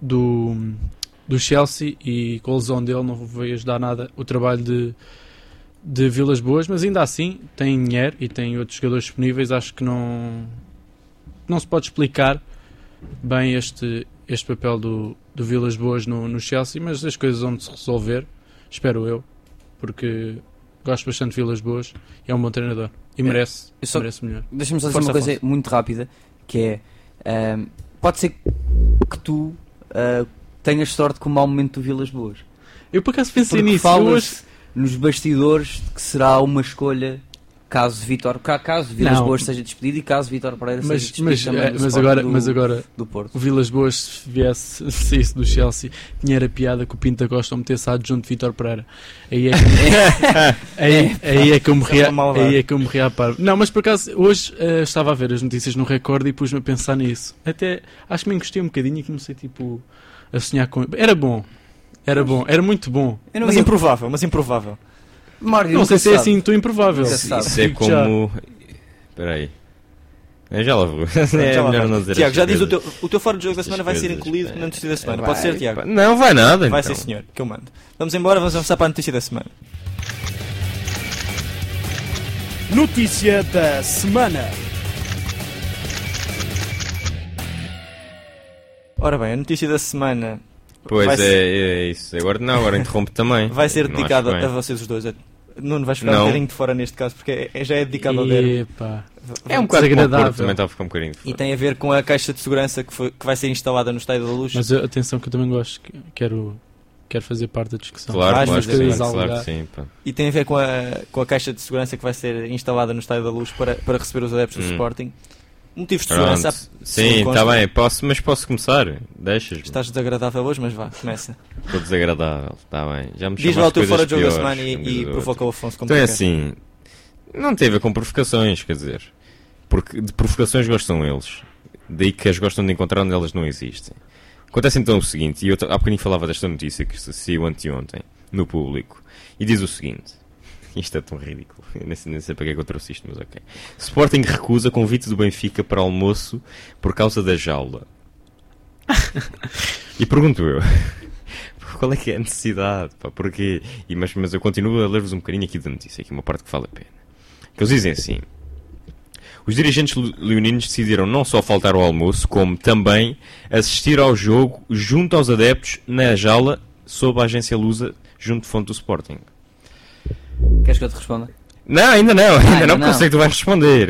Chelsea, e com a lesão dele não veio ajudar nada o trabalho de Vilas Boas, mas ainda assim tem dinheiro e tem outros jogadores disponíveis. Acho que não se pode explicar bem este papel do Vilas Boas no Chelsea, mas as coisas vão se resolver, espero eu, porque gosto bastante de Vilas Boas, é um bom treinador e merece melhor. Deixa-me só dizer uma coisa muito rápida, que é, pode ser que tu tenhas sorte com o mau momento do Vilas Boas. Eu por acaso pensei nisso. Falas nos bastidores que será uma escolha caso Vilas Boas seja despedido e caso Vítor Pereira seja despedido também mas agora do Porto. O Vilas Boas, se saísse do Chelsea, tinha a piada que o Pinto da Costa metesse adjunto de Vítor Pereira. Aí é que eu morri à par. Não, mas por acaso hoje estava a ver as notícias no Record e pus-me a pensar nisso. Até acho que me encostei um bocadinho e comecei a sonhar com... Era muito bom. Mas improvável. Mário, não sei se é assim tão improvável. Isso é como... Espera aí. Já lá vou. É melhor não dizer. Tiago, já diz o teu fora de jogo da semana vai ser incluído na notícia da semana. Pode ser, Tiago? Não vai nada. Vai ser, senhor, que eu mando. Vamos embora, vamos avançar para a notícia da semana. Notícia da semana. Ora bem, a notícia da semana... Pois é isso. Agora interrompe também. Vai ser dedicado a vocês os dois. Nuno, vais ficar um bocadinho de fora neste caso, porque já é dedicado ao derby. É um bocado desagradável. Também está a ficar um bocadinho de fora. E tem a ver com a caixa de segurança que vai ser instalada no Estádio da Luz. Mas atenção que eu também gosto, quero fazer parte da discussão. Claro que sim. Pá. E tem a ver com a caixa de segurança que vai ser instalada no Estádio da Luz para receber os adeptos do Sporting. Motivos de segurança. Sim, está bem, mas posso começar? Deixas-me. Estás desagradável hoje, mas vá, começa. Estou desagradável, está bem. Já me diz lá o teu fora de jogo da semana e provoca o Afonso como então é assim, não tem a ver com provocações, quer dizer, porque de provocações gostam eles, daí que as gostam de encontrar onde elas não existem. Acontece então o seguinte, e eu há bocadinho falava desta notícia que saiu anteontem no Público, e diz o seguinte: isto é tão ridículo, eu nem sei para que é que eu trouxe isto, mas ok. Sporting recusa convite do Benfica para almoço por causa da jaula. E pergunto eu, qual é que é a necessidade? Pá, porquê? Mas eu continuo a ler-vos um bocadinho aqui da notícia, aqui uma parte que vale a pena. Que eles dizem assim: os dirigentes leoninos decidiram não só faltar ao almoço, como também assistir ao jogo junto aos adeptos na jaula sob a agência Lusa, junto de fonte do Sporting. Queres que eu te responda? Não, ainda não, porque eu sei que tu vais responder.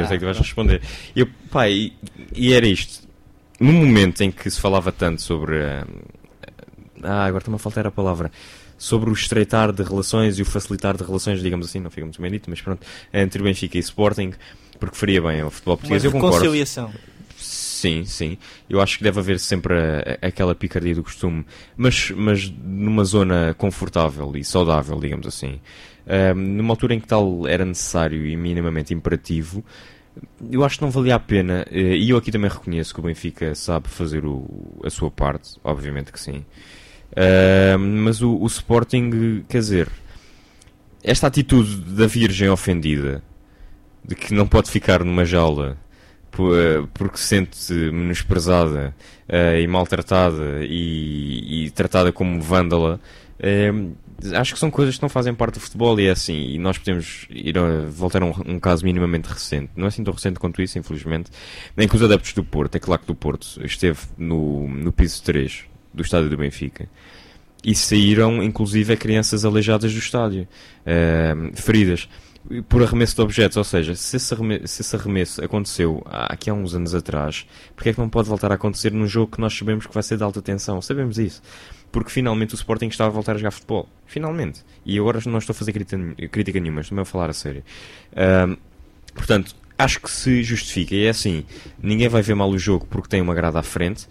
E era isto. No momento em que se falava tanto sobre... agora está-me a faltar a palavra. Sobre o estreitar de relações e o facilitar de relações, digamos assim, não fica muito bem dito, mas pronto, entre o Benfica e o Sporting, porque faria bem ao futebol português. Eu concordo. Reconciliação. Sim. Eu acho que deve haver sempre aquela picardia do costume, mas numa zona confortável e saudável, digamos assim. Numa altura em que tal era necessário e minimamente imperativo, eu acho que não valia a pena, e eu aqui também reconheço que o Benfica sabe fazer a sua parte, obviamente que sim. Mas o Sporting, quer dizer, esta atitude da Virgem ofendida, de que não pode ficar numa jaula porque se sente menosprezada e maltratada e tratada como vândala, acho que são coisas que não fazem parte do futebol, e é assim, e nós podemos voltar a um caso minimamente recente, não é assim tão recente quanto isso, infelizmente, em que os adeptos do Porto, é claro que do Porto esteve no piso 3 do estádio do Benfica, e saíram inclusive crianças aleijadas do estádio, feridas. por arremesso de objetos, ou seja, se esse arremesso aconteceu aqui há uns anos atrás, porque é que não pode voltar a acontecer num jogo que nós sabemos que vai ser de alta tensão? Sabemos isso. Porque finalmente o Sporting estava a voltar a jogar futebol. Finalmente. E agora não estou a fazer crítica nenhuma, estou-me a falar a sério. Portanto, acho que se justifica. E é assim, ninguém vai ver mal o jogo porque tem uma grada à frente.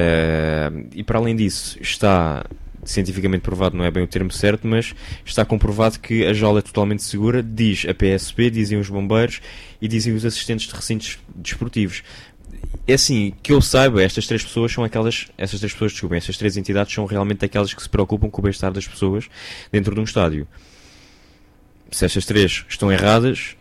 E para além disso, está cientificamente provado, não é bem o termo certo, mas está comprovado que a jaula é totalmente segura, diz a PSP, dizem os bombeiros e dizem os assistentes de recintos desportivos. É assim, que eu saiba, estas três entidades são realmente aquelas que se preocupam com o bem-estar das pessoas dentro de um estádio. Se estas três estão erradas,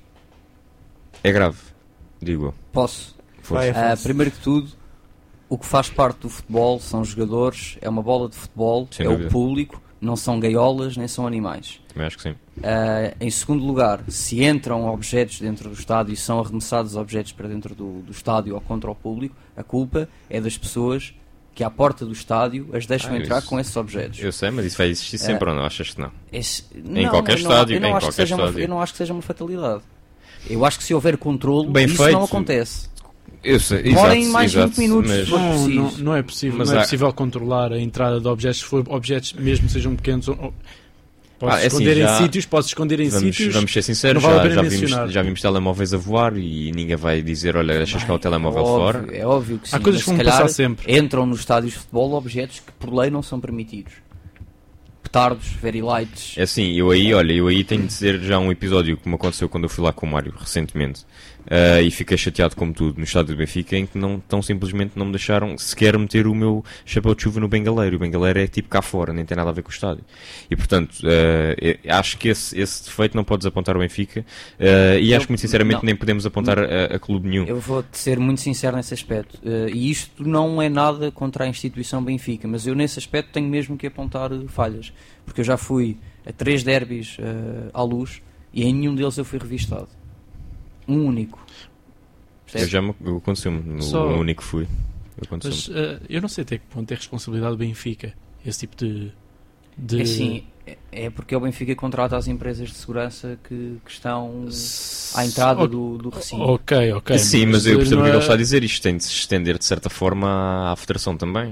é grave, digo eu. Posso? Primeiro que tudo, o que faz parte do futebol são os jogadores, é uma bola de futebol, sem dúvida. O público, não são gaiolas nem são animais. Também acho que sim. Em segundo lugar, se entram objetos dentro do estádio e são arremessados objetos para dentro do estádio ou contra o público, a culpa é das pessoas que à porta do estádio as deixam entrar com esses objetos. Eu sei, mas isso vai existir sempre ou não? Achas que não? Em qualquer estádio. Eu não acho que seja uma fatalidade. Eu acho que se houver controle, bem isso feito. Não acontece. Eu sei, demorem mais 20 minutos. Mas não é possível. Não é possível controlar a entrada de objetos, se for objetos mesmo sejam pequenos. Podes esconder em sítios. Vamos ser sinceros, já vimos telemóveis a voar e ninguém vai dizer, olha, deixas cá o telemóvel fora. É óbvio que sim. Há coisas que vão passar sempre. Entram nos estádios de futebol objetos que por lei não são permitidos. Petardos, very lights. É assim, eu aí tenho de dizer já um episódio que me aconteceu quando eu fui lá com o Mário recentemente. E fiquei chateado como tudo no estádio do Benfica, em que tão simplesmente não me deixaram sequer meter o meu chapéu de chuva no bengaleiro. O bengaleiro é tipo cá fora, nem tem nada a ver com o estádio. E portanto, acho que esse defeito não podes apontar ao Benfica, e acho que muito sinceramente nem podemos apontar a clube nenhum. Eu vou-te ser muito sincero nesse aspecto, e isto não é nada contra a instituição Benfica, mas eu nesse aspecto tenho mesmo que apontar falhas, porque eu já fui a 3 derbys à Luz e em nenhum deles eu fui revistado. Um único. Aconteceu-me. No único que fui. Mas eu não sei até que ponto é responsabilidade do Benfica esse tipo de... É assim, é porque o Benfica contrata as empresas de segurança que estão à entrada do recinto. Ok. Sim, mas eu percebo o que ele está a dizer. Isto tem de se estender de certa forma à Federação também.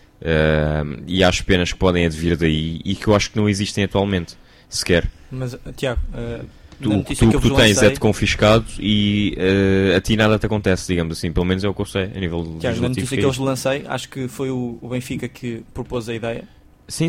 E às penas que podem advir daí e que eu acho que não existem atualmente, sequer. Mas, Tiago... O que tu tens é-te confiscado e a ti nada te acontece, digamos assim. Pelo menos é o que eu sei a nível legislativo. Na notícia que eu vos lancei, acho que foi o Benfica que propôs a ideia. Sim.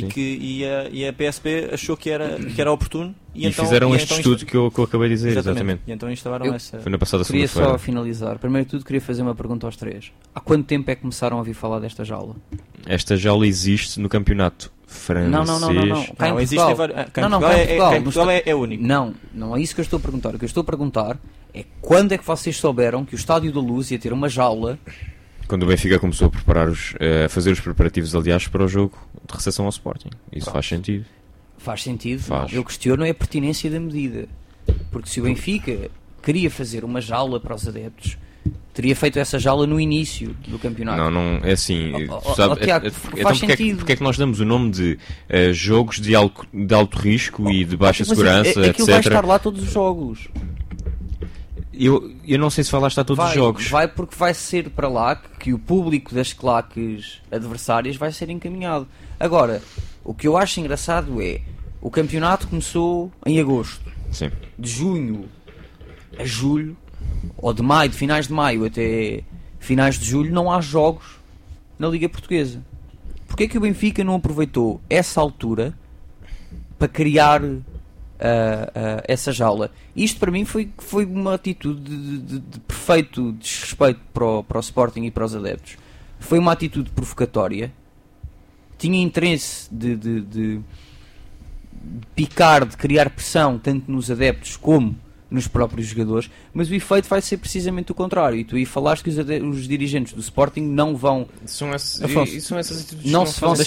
E a PSP achou que era oportuno. E então, fizeram este estudo que eu acabei de dizer, exatamente. E então instalaram essa... Foi na passada segunda-feira. Queria só finalizar. Primeiro de tudo, queria fazer uma pergunta aos três. Há quanto tempo é que começaram a ouvir falar desta jaula? Esta jaula existe no campeonato francês. Não. Cá em existe em Portugal é único. Não é isso que eu estou a perguntar. O que eu estou a perguntar é quando é que vocês souberam que o Estádio da Luz ia ter uma jaula... Quando o Benfica começou a fazer os preparativos, aliás, para o jogo de recepção ao Sporting. Isso faz sentido. Faz sentido. Faz. Eu questiono a pertinência da medida. Porque se o Benfica queria fazer uma jaula para os adeptos, teria feito essa jaula no início do campeonato. Não, é assim. Tiago, faz sentido. Porque é que nós damos o nome de jogos de alto risco e de baixa segurança, aquilo etc. vai estar lá todos os jogos. Eu não sei se vai lá estar todos os jogos. Vai porque vai ser para lá que o público das claques adversárias vai ser encaminhado. Agora, o que eu acho engraçado é o campeonato começou em agosto. Sim. De junho a julho, ou de maio, de finais de maio até finais de julho, não há jogos na Liga Portuguesa. Porquê é que o Benfica não aproveitou essa altura para criar essa jaula? Isto para mim foi uma atitude de perfeito desrespeito para o Sporting e para os adeptos. Foi uma atitude provocatória, tinha interesse de picar, de criar pressão tanto nos adeptos como nos próprios jogadores, mas o efeito vai ser precisamente o contrário. E tu aí falaste que os dirigentes do Sporting não vão... São essas atitudes não se vão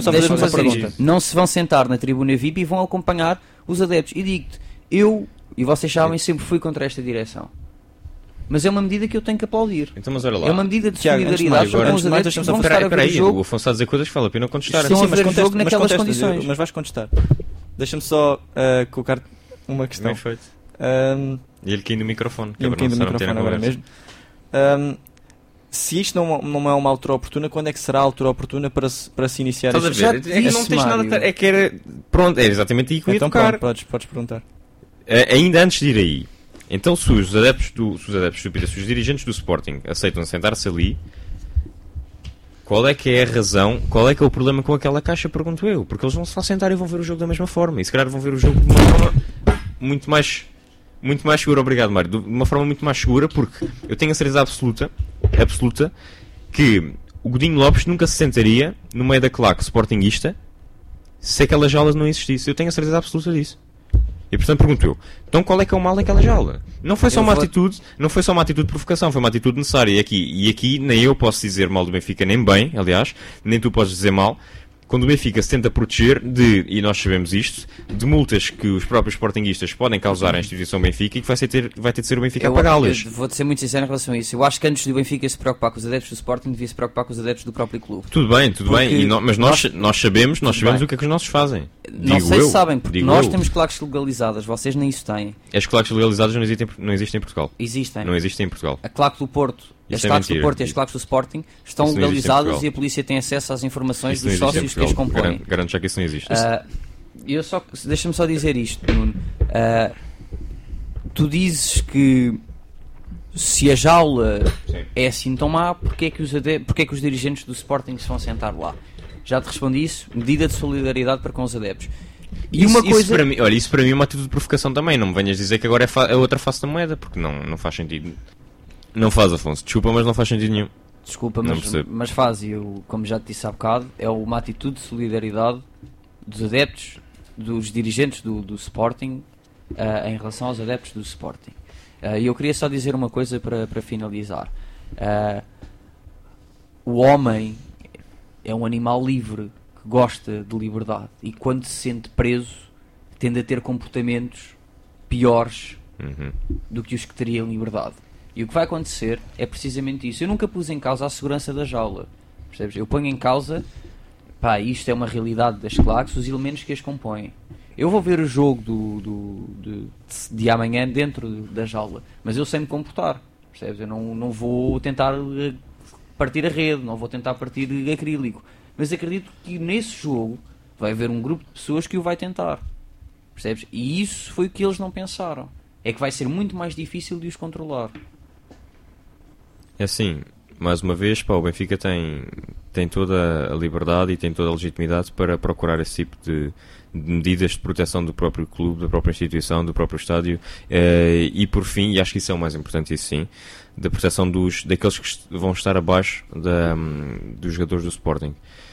não se vão sentar na tribuna VIP e vão acompanhar os adeptos. E digo-te, e vocês sabem, sempre fui contra esta direção. Mas é uma medida que eu tenho que aplaudir. Então, mas olha lá. É uma medida de solidariedade com os adeptos que vão estar a ver o jogo. O Afonso está a dizer coisas que vale a pena contestar. Estão a ver o jogo naquelas condições. Mas vais contestar. Deixa-me só colocar uma questão. Bem feito. E ele caindo no microfone. Ele caindo no microfone agora mesmo. Se isto não é uma altura oportuna, quando é que será a altura oportuna para se iniciar isto? Estás a ver? É que não tens nada... É que era... Pronto, é exatamente aí que eu ia tocar. Então podes perguntar. Ainda antes de ir aí, então se os dirigentes do Sporting aceitam sentar-se ali, qual é que é a razão, qual é que é o problema com aquela caixa, pergunto eu? Porque eles vão se lá sentar e vão ver o jogo da mesma forma. E se calhar vão ver o jogo de uma forma muito mais segura, obrigado Mário, de uma forma muito mais segura, porque eu tenho a certeza absoluta que o Godinho Lopes nunca se sentaria no meio da claque sportinguista se aquela jaula não existisse. Eu tenho a certeza absoluta disso. E portanto pergunto eu, então qual é que é o mal daquela jaula? Não foi só uma atitude de provocação, foi uma atitude necessária. E aqui nem eu posso dizer mal do Benfica, nem bem, aliás, nem tu podes dizer mal, quando o Benfica se tenta proteger e nós sabemos isto, de multas que os próprios sportinguistas podem causar à instituição Benfica e que vai ter de ser o Benfica a pagá-las. Vou-te ser muito sincero em relação a isso. Eu acho que antes do Benfica se preocupar com os adeptos do Sporting, devia se preocupar com os adeptos do próprio clube. Tudo bem. Mas nós sabemos o que é que os nossos fazem. Não sei se sabem, porque nós temos claques legalizadas, vocês nem isso têm. As claques legalizadas não existem em Portugal. Existem. Não existem em Portugal. A claque do Porto, as claques do Porto e as claques do Sporting estão legalizadas e a polícia tem acesso às informações dos sócios que as compõem. Garanto já que isso não existe. Deixa-me só dizer isto, Nuno. Tu dizes que se a jaula é assim tão má, porque é que os dirigentes do Sporting se vão sentar lá? Já te respondi isso, medida de solidariedade para com os adeptos. E isso para mim é uma atitude de provocação também. Não me venhas dizer que agora é a outra face da moeda, porque não faz sentido. Não faz, Afonso. Desculpa, mas não faz sentido nenhum. Desculpa, mas faz. E eu, como já te disse há bocado, é uma atitude de solidariedade dos adeptos, dos dirigentes do Sporting em relação aos adeptos do Sporting. E eu queria só dizer uma coisa para finalizar. O homem é um animal livre que gosta de liberdade e quando se sente preso tende a ter comportamentos piores do que os que teria em liberdade. E o que vai acontecer é precisamente isso. Eu nunca pus em causa a segurança da jaula, percebes? Eu ponho em causa, isto é uma realidade das claques, os elementos que as compõem. Eu vou ver o jogo de amanhã dentro da jaula, mas eu sei me comportar, percebes? Eu não vou tentar partir a rede, não vou tentar partir acrílico, mas acredito que nesse jogo vai haver um grupo de pessoas que o vai tentar, percebes? E isso foi o que eles não pensaram. É que vai ser muito mais difícil de os controlar. É assim, mais uma vez, o Benfica tem toda a liberdade e tem toda a legitimidade para procurar esse tipo de medidas de proteção do próprio clube, da própria instituição, do próprio estádio e por fim, e acho que isso é o mais importante, isso sim, da proteção daqueles que vão estar abaixo dos jogadores do Sporting.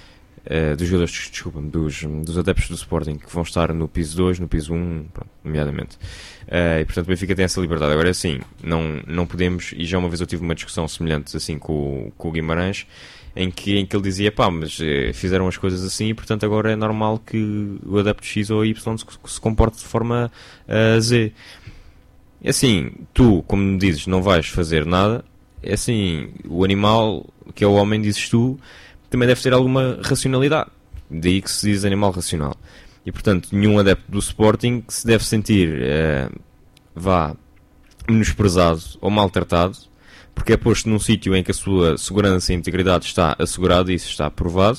Dos adeptos do Sporting que vão estar no piso 2, no piso 1, nomeadamente. E portanto o Benfica tem essa liberdade. Agora sim, não podemos, e já uma vez eu tive uma discussão semelhante assim com o Guimarães, em que ele dizia, mas fizeram as coisas assim e portanto agora é normal que o adepto X ou Y se comporte de forma Z. Assim, tu, como me dizes, não vais fazer nada, é assim, o animal que é o homem, dizes tu, também deve ter alguma racionalidade. Daí que se diz animal racional. E, portanto, nenhum adepto do Sporting se deve sentir, menosprezado ou maltratado, porque é posto num sítio em que a sua segurança e integridade está assegurada, e isso está provado.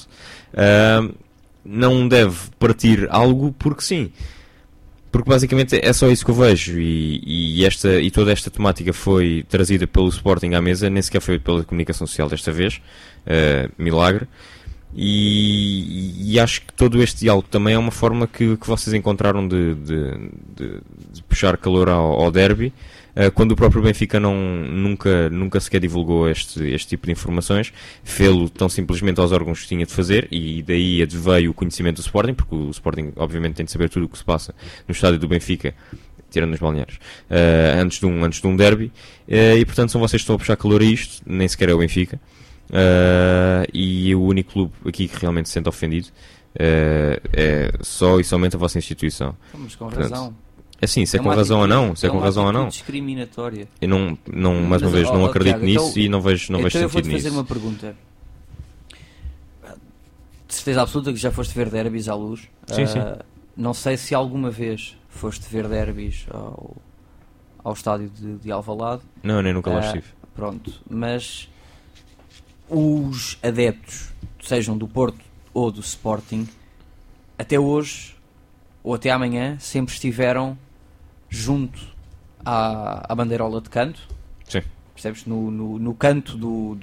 Não deve partir algo porque sim. Porque basicamente é só isso que eu vejo e toda esta temática foi trazida pelo Sporting à mesa, nem sequer foi pela comunicação social desta vez, milagre, e acho que todo este diálogo também é uma forma que vocês encontraram de puxar calor ao derby, quando o próprio Benfica nunca sequer divulgou este tipo de informações, fê-lo tão simplesmente aos órgãos que tinha de fazer, e daí adveio o conhecimento do Sporting, porque o Sporting obviamente tem de saber tudo o que se passa no estádio do Benfica, tirando os balneários, antes de um derby, e portanto são vocês que estão a puxar calor a isto, nem sequer é o Benfica, e o único clube aqui que realmente se sente ofendido é só e somente a vossa instituição. Mas com razão. Assim, se é com razão ou não, discriminatória. Eu mais uma vez, não acredito nisso e não vejo sentido nisso. Eu vou-te fazer uma pergunta. De certeza absoluta que já foste ver derbys à luz. Sim. Não sei se alguma vez foste ver derbys ao estádio de Alvalade. Não, nem nunca lá estive. Pronto, mas os adeptos, sejam do Porto ou do Sporting, até hoje ou até amanhã sempre estiveram junto à bandeirola de canto. Sim. Percebes? No canto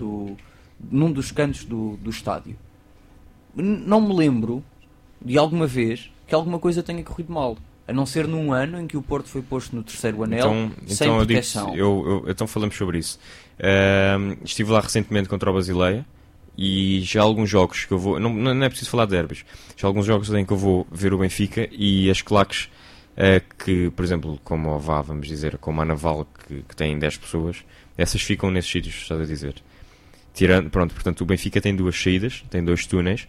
num dos cantos do estádio. Não me lembro de alguma vez que alguma coisa tenha corrido mal, a não ser num ano em que o Porto foi posto no terceiro anel sem proteção. Então falamos sobre isso. Estive lá recentemente contra o Basileia e já há alguns jogos que eu vou... Não é preciso falar de derbys. Já há alguns jogos em que eu vou ver o Benfica e as claques que, por exemplo, como a VA, vamos dizer, como a Naval, que tem 10 pessoas, essas ficam nesses sítios, estás a dizer. Portanto, o Benfica tem 2 saídas, tem 2 túneis.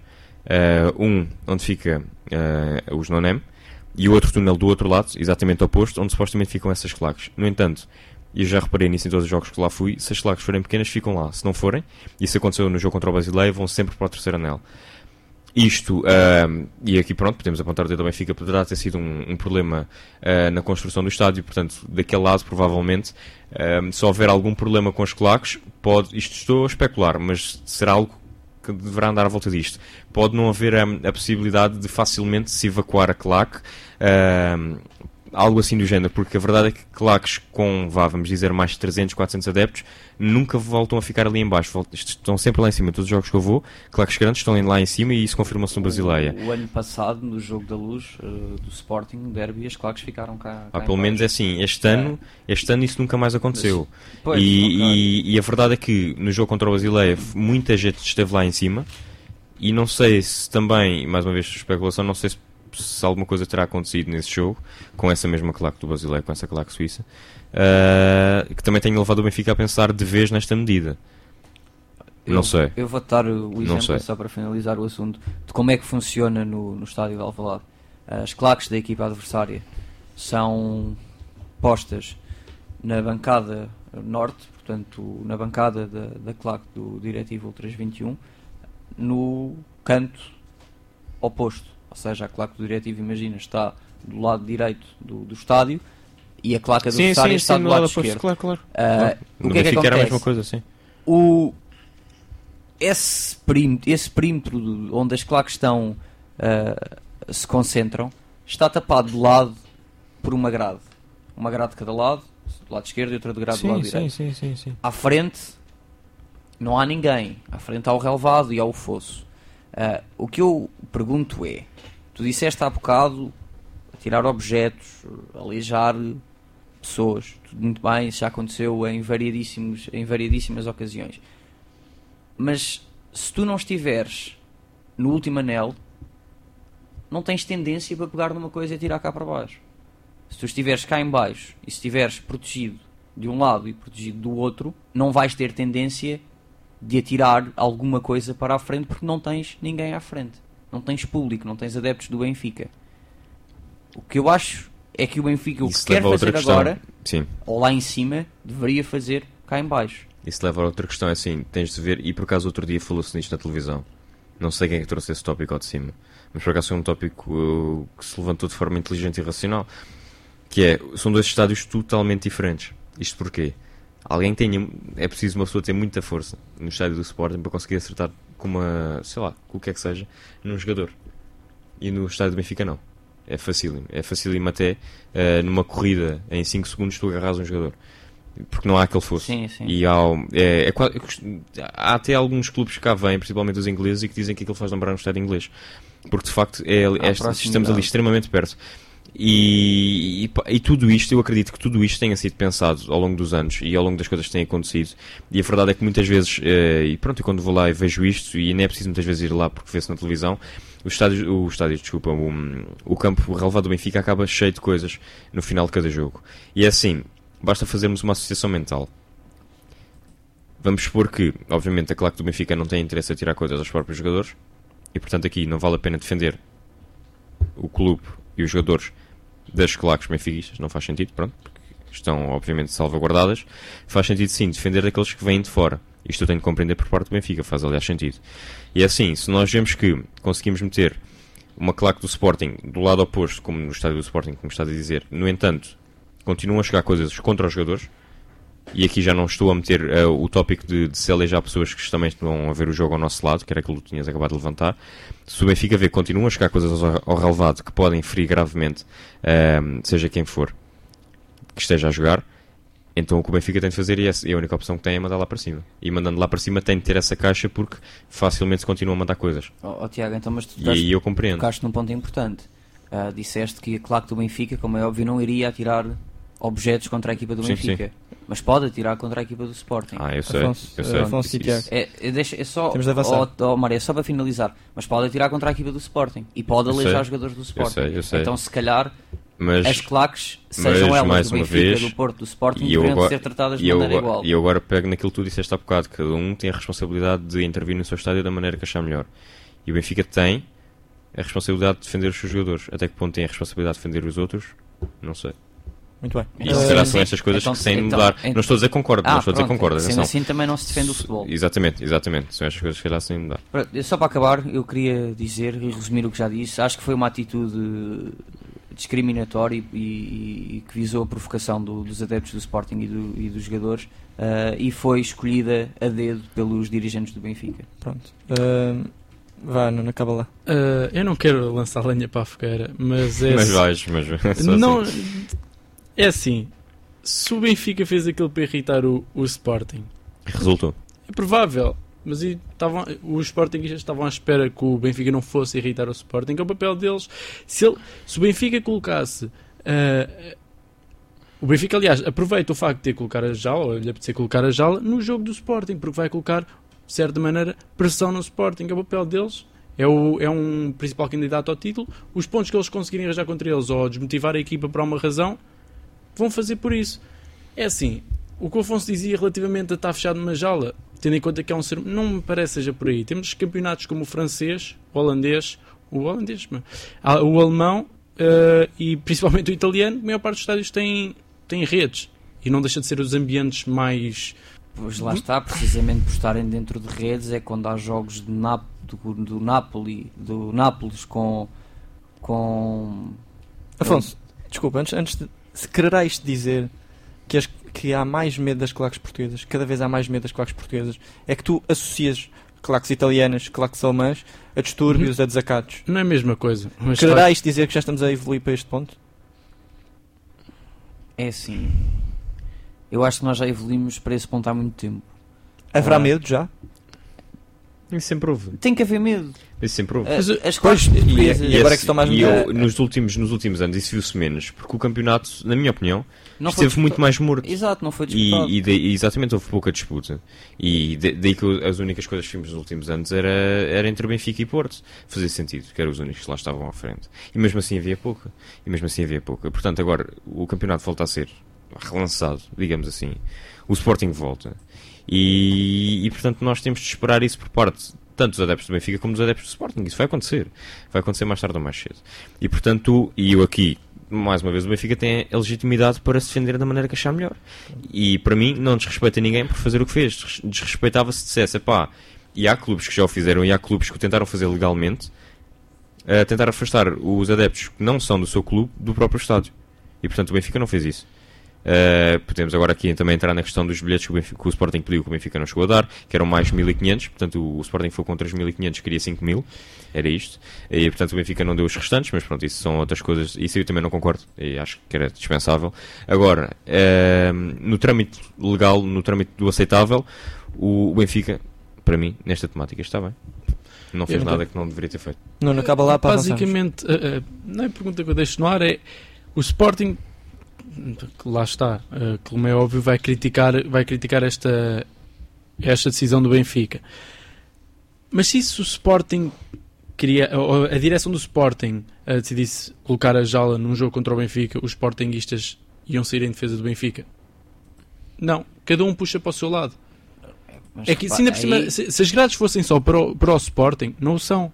Onde fica os Nonem e o outro túnel do outro lado, exatamente oposto, onde supostamente ficam essas claques. No entanto, e eu já reparei nisso em todos os jogos que lá fui, se as claques forem pequenas ficam lá, se não forem, isso aconteceu no jogo contra o Basileia, vão sempre para o terceiro anel. Isto, e aqui pronto, podemos apontar o dedo ao Benfica, poderá ter sido um problema na construção do estádio, portanto, daquele lado, provavelmente, se houver algum problema com as claques, isto estou a especular, mas será algo que deverá andar à volta disto. Pode não haver a possibilidade de facilmente se evacuar a claque, algo assim do género, porque a verdade é que claques com, vamos dizer, mais de 300, 400 adeptos, nunca voltam a ficar ali em baixo, estão sempre lá em cima. Todos os jogos que eu vou, claques grandes estão lá em cima e isso confirma-se no Basileia. O ano passado, no jogo da Luz, do Sporting, Derby, as claques ficaram cá pelo menos é assim, este ano isso nunca mais aconteceu. Pois, e a verdade é que no jogo contra o Basileia muita gente esteve lá em cima e não sei se também, mais uma vez especulação, não sei se alguma coisa terá acontecido nesse jogo com essa mesma claque do Basileia, com essa claque suíça, que também tenha levado o Benfica a pensar de vez nesta medida. Não sei. Eu vou dar o exemplo só para finalizar o assunto de como é que funciona no estádio de Alvalade. As claques da equipa adversária são postas na bancada norte, portanto na bancada da claque do Diretivo Ultras 21, no canto oposto. Ou seja, a claque do Diretivo, imagina, está do lado direito do estádio e a claque adversária está do lado esquerdo. Claro. O que é que acontece? Era a mesma coisa, sim. Esse perímetro onde as claques estão se concentram está tapado de lado por uma grade. Uma grade de cada lado, do lado esquerdo e outra de grade do lado direito. Sim. À frente não há ninguém. À frente há o relvado e há o fosso. O que eu pergunto é, tu disseste há bocado tirar objetos, aleijar pessoas, tudo muito bem, isso já aconteceu em variedíssimas ocasiões, mas se tu não estiveres no último anel, não tens tendência para pegar numa coisa e tirar cá para baixo. Se tu estiveres cá em baixo e se estiveres protegido de um lado e protegido do outro, não vais ter tendência de atirar alguma coisa para a frente porque não tens ninguém à frente, não tens público, não tens adeptos do Benfica. O que eu acho é que o Benfica, o que quer fazer agora, ou lá em cima, deveria fazer cá em baixo. Isso leva a outra questão, é assim, tens de ver, e por acaso outro dia falou-se nisto na televisão, não sei quem é que trouxe esse tópico ao de cima, mas por acaso foi um tópico que se levantou de forma inteligente e racional, que são 2 estádios totalmente diferentes. Isto porquê? É preciso uma pessoa ter muita força no estádio do Sporting para conseguir acertar com com o que é que seja, num jogador. E no estádio do Benfica não. É facílimo até numa corrida em 5 segundos tu agarras um jogador. Porque não há aquele fosso. Sim. E há até alguns clubes que cá vêm, principalmente os ingleses, e que dizem que aquilo faz lembrar um estádio inglês. Porque de facto estamos ali extremamente perto. E tudo isto, eu acredito que tudo isto tenha sido pensado ao longo dos anos e ao longo das coisas que têm acontecido. E a verdade é que muitas vezes, e pronto, quando vou lá e vejo isto, e nem é preciso muitas vezes ir lá porque vê-se na televisão, o campo relevado do Benfica acaba cheio de coisas no final de cada jogo. E é assim, basta fazermos uma associação mental. Vamos supor que, obviamente, a claque do Benfica não tem interesse a tirar coisas aos próprios jogadores, e portanto aqui não vale a pena defender o clube e os jogadores das claques benfiquistas, não faz sentido, pronto, porque estão obviamente salvaguardadas. Faz sentido sim defender aqueles que vêm de fora. Isto eu tenho de compreender por parte do Benfica, faz aliás sentido. E é assim, se nós vemos que conseguimos meter uma claque do Sporting do lado oposto, como no estádio do Sporting, como está a dizer, no entanto, continuam a chegar coisas contra os jogadores, e aqui já não estou a meter o tópico de se alejar pessoas que também estão a ver o jogo ao nosso lado, que era aquilo que tinhas acabado de levantar. Se o Benfica vê que continuam a chegar coisas ao relevado que podem ferir gravemente, seja quem for que esteja a jogar, então o que o Benfica tem de fazer, e a única opção que tem, é mandar lá para cima. E mandando lá para cima tem de ter essa caixa, porque facilmente se continua a mandar coisas. Tiago, então, mas e aí eu compreendo. Tocaste num ponto importante. Disseste que a claque do Benfica, como é óbvio, não iria atirar objetos contra a equipa do Benfica. Sim. Mas pode atirar contra a equipa do Sporting. Eu sei. Afonso e Tiago. É só, temos de avançar. Mário, é só para finalizar. Mas pode atirar contra a equipa do Sporting. E pode aleijar os jogadores do Sporting. Eu sei. Então, se calhar, as claques, sejam elas do Benfica, do Porto, do Sporting, deveriam ser tratadas de maneira igual. E eu agora pego naquilo que tu disseste há bocado. Cada um tem a responsabilidade de intervir no seu estádio da maneira que achar melhor. E o Benfica tem a responsabilidade de defender os seus jogadores. Até que ponto tem a responsabilidade de defender os outros? Não sei. Muito bem. E se calhar são estas coisas que sem mudar. Não estou a dizer concordo, não estou a dizer concordo. Sendo assim também não se defende o futebol. Exatamente. São estas coisas que calhar sem mudar. Só para acabar, eu queria dizer e resumir o que já disse. Acho que foi uma atitude discriminatória e que visou a provocação dos adeptos do Sporting e dos jogadores, e foi escolhida a dedo pelos dirigentes do Benfica. Pronto. Vá, não acaba lá. Eu não quero lançar lenha para a fogueira, mas é. Mas não. É assim, se o Benfica fez aquilo para irritar o Sporting, resultou. É provável, mas os Sportingistas estavam à espera que o Benfica não fosse irritar o Sporting, que é o papel deles. Se o Benfica colocasse... o Benfica, aliás, aproveita o facto de ter que colocar a jaula, ou lhe apetecer colocar a jaula, no jogo do Sporting, porque vai colocar, de certa maneira, pressão no Sporting, que é o papel deles. É um principal candidato ao título. Os pontos que eles conseguirem arranjar contra eles, ou desmotivar a equipa por uma razão, vão fazer por isso. É assim, o que o Afonso dizia relativamente a estar fechado numa jaula, tendo em conta que é um ser, não me parece seja por aí. Temos campeonatos como o francês, o holandês, o alemão e principalmente o italiano. A maior parte dos estádios tem redes, e não deixa de ser os ambientes mais... Pois lá está, precisamente por estarem dentro de redes, é quando há jogos do Nápoles com... Afonso, desculpa, antes de... Se quererá isto dizer que há mais medo das claques portuguesas, cada vez há mais medo das claques portuguesas, é que tu associas claques italianas, claques alemãs, a distúrbios, a desacatos? Não é a mesma coisa. Mas quererá isto dizer que já estamos a evoluir para este ponto? É assim, eu acho que nós já evoluímos para esse ponto há muito tempo. Haverá medo já? Isso sempre houve. Tem que haver medo. Isso sempre houve. As claques portuguesas... E agora é que estão mais... nos últimos anos isso viu-se menos, porque o campeonato, na minha opinião, esteve muito mais morto. Exato, não foi disputado. E exatamente, houve pouca disputa. E daí que as únicas coisas que vimos nos últimos anos era entre Benfica e Porto. Fazia sentido, que eram os únicos que lá estavam à frente. E mesmo assim havia pouca. Portanto, agora o campeonato volta a ser relançado, digamos assim. O Sporting volta. E portanto nós temos de esperar isso por parte tanto dos adeptos do Benfica como dos adeptos do Sporting. Isso vai acontecer mais tarde ou mais cedo. E portanto, eu aqui, mais uma vez, o Benfica tem a legitimidade para se defender da maneira que achar melhor. E para mim não desrespeita ninguém por fazer o que fez. Desrespeitava se dissesse, e há clubes que já o fizeram e há clubes que o tentaram fazer legalmente, tentar afastar os adeptos que não são do seu clube do próprio estádio. E portanto o Benfica não fez isso. Podemos agora aqui também entrar na questão dos bilhetes que o Sporting pediu, que o Benfica não chegou a dar, que eram mais 1.500, portanto o Sporting foi com 3.500, queria 5.000, era isto, e portanto o Benfica não deu os restantes, mas pronto, isso são outras coisas, isso eu também não concordo, e acho que era dispensável. Agora, no trâmite legal, no trâmite do aceitável, o Benfica, para mim, nesta temática está bem. Não fez nada que não deveria ter feito. Não acaba lá para basicamente, a pergunta que eu deixo no ar é: o Sporting, que lá está, como é óbvio, vai criticar esta decisão do Benfica. Mas se isso o Sporting ou a direção do Sporting decidisse colocar a jaula num jogo contra o Benfica, os sportinguistas iam sair em defesa do Benfica? Não, cada um puxa para o seu lado. Mas, é que se as grades fossem só para o Sporting, não o são.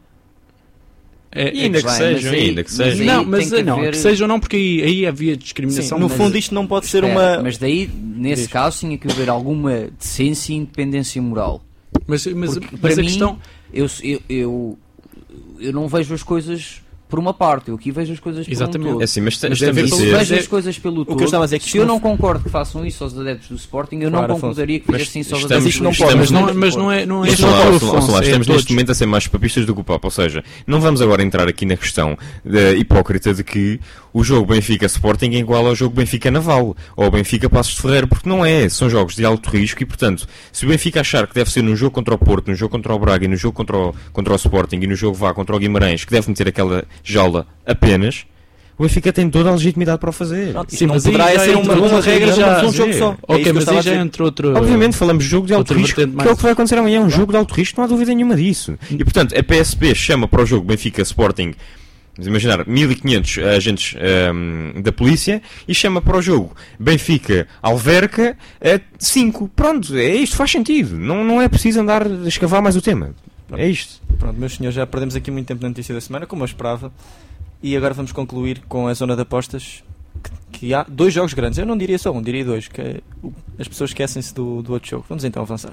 Ainda que sejam. Não, que sejam não, porque aí havia discriminação. Sim, no fundo isto não pode ser uma... Mas daí, nesse caso, tinha que haver alguma decência e independência moral. Mas para a mim, questão... eu não vejo as coisas por uma parte, eu aqui vejo as coisas pelo todo. Assim, mas vejo as coisas pelo todo. O que eu estava a dizer é que se eu não concordo que façam isso aos adeptos do Sporting, eu não concordaria que fizessem isso aos adeptos do Sporting. Mas não é estamos neste momento a ser mais papistas do que o Papa, ou seja, não vamos agora entrar aqui na questão hipócrita de que o jogo Benfica-Sporting é igual ao jogo Benfica-Naval, ou Benfica-Passos de Ferreira, porque não é, são jogos de alto risco e, portanto, se o Benfica achar que deve ser num jogo contra o Porto, no jogo contra o Braga e no jogo contra o Sporting e no jogo contra o Guimarães, que deve meter aquela jaula apenas, o Benfica tem toda a legitimidade para o fazer. Sim, mas poderá ser uma regra já um jogo só. Ok, mas aí já entra outro... Obviamente falamos de jogo de alto risco, que é o que vai acontecer amanhã, um jogo de alto risco, não há dúvida nenhuma disso. E portanto, a PSP chama para o jogo Benfica-Sporting, vamos imaginar, 1500 agentes da polícia, e chama para o jogo Benfica-Alverca 5. Pronto, é isto, faz sentido. Não é preciso andar a escavar mais o tema. É isto. Pronto, meus senhores, já perdemos aqui muito tempo na notícia da semana, como eu esperava. E agora vamos concluir com a zona de apostas, que há 2 jogos grandes. Eu não diria só um, diria 2, que é, as pessoas esquecem-se do outro jogo. Vamos então avançar.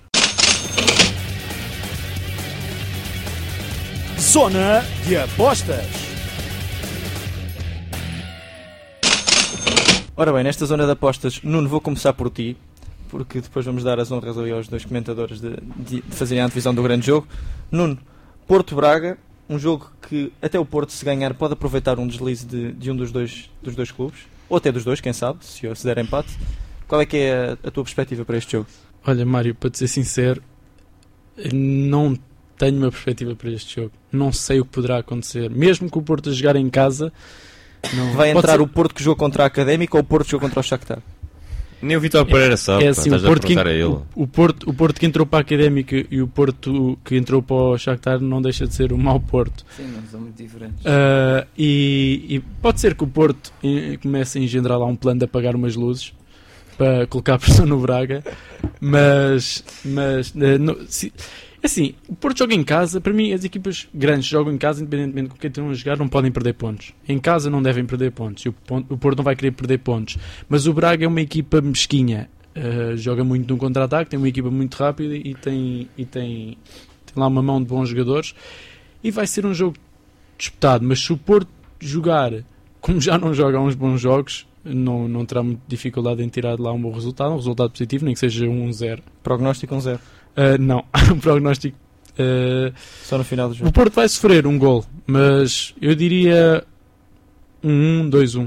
Zona de apostas. Ora bem, nesta zona de apostas, Nuno, vou começar por ti, porque depois vamos dar as honras ali aos 2 comentadores de fazerem a antevisão do grande jogo. Nuno, Porto-Braga, um jogo que até o Porto, se ganhar, pode aproveitar um deslize de um dos dois clubes, ou até dos dois, quem sabe, se der empate. Qual é que é a tua perspectiva para este jogo? Olha, Mário, para te ser sincero, não tenho uma perspectiva para este jogo. Não sei o que poderá acontecer. Mesmo que o Porto a jogar em casa... Vai entrar o Porto que jogou contra a Académica ou o Porto que jogou contra o Shakhtar? Nem o Vitor Pereira sabe, assim, estás a perguntar a ele. O Porto que entrou para a Académica e o Porto que entrou para o Shakhtar não deixa de ser um mau Porto. Sim, não são muito diferentes. E pode ser que o Porto comece a engendrar lá um plano de apagar umas luzes para colocar pressão no Braga, mas assim, o Porto joga em casa. Para mim, as equipas grandes jogam em casa, independentemente de quem estão a jogar, não podem perder pontos. Em casa não devem perder pontos. E o Porto não vai querer perder pontos. Mas o Braga é uma equipa mesquinha. Joga muito num contra-ataque, tem uma equipa muito rápida e tem lá uma mão de bons jogadores. E vai ser um jogo disputado. Mas se o Porto jogar como já não joga há uns bons jogos, não terá muita dificuldade em tirar de lá um bom resultado. Um resultado positivo, nem que seja 1-0. Prognóstico 1-0. Não, o prognóstico só no final do jogo. O Porto vai sofrer um gol, mas eu diria 1-1, 2-1.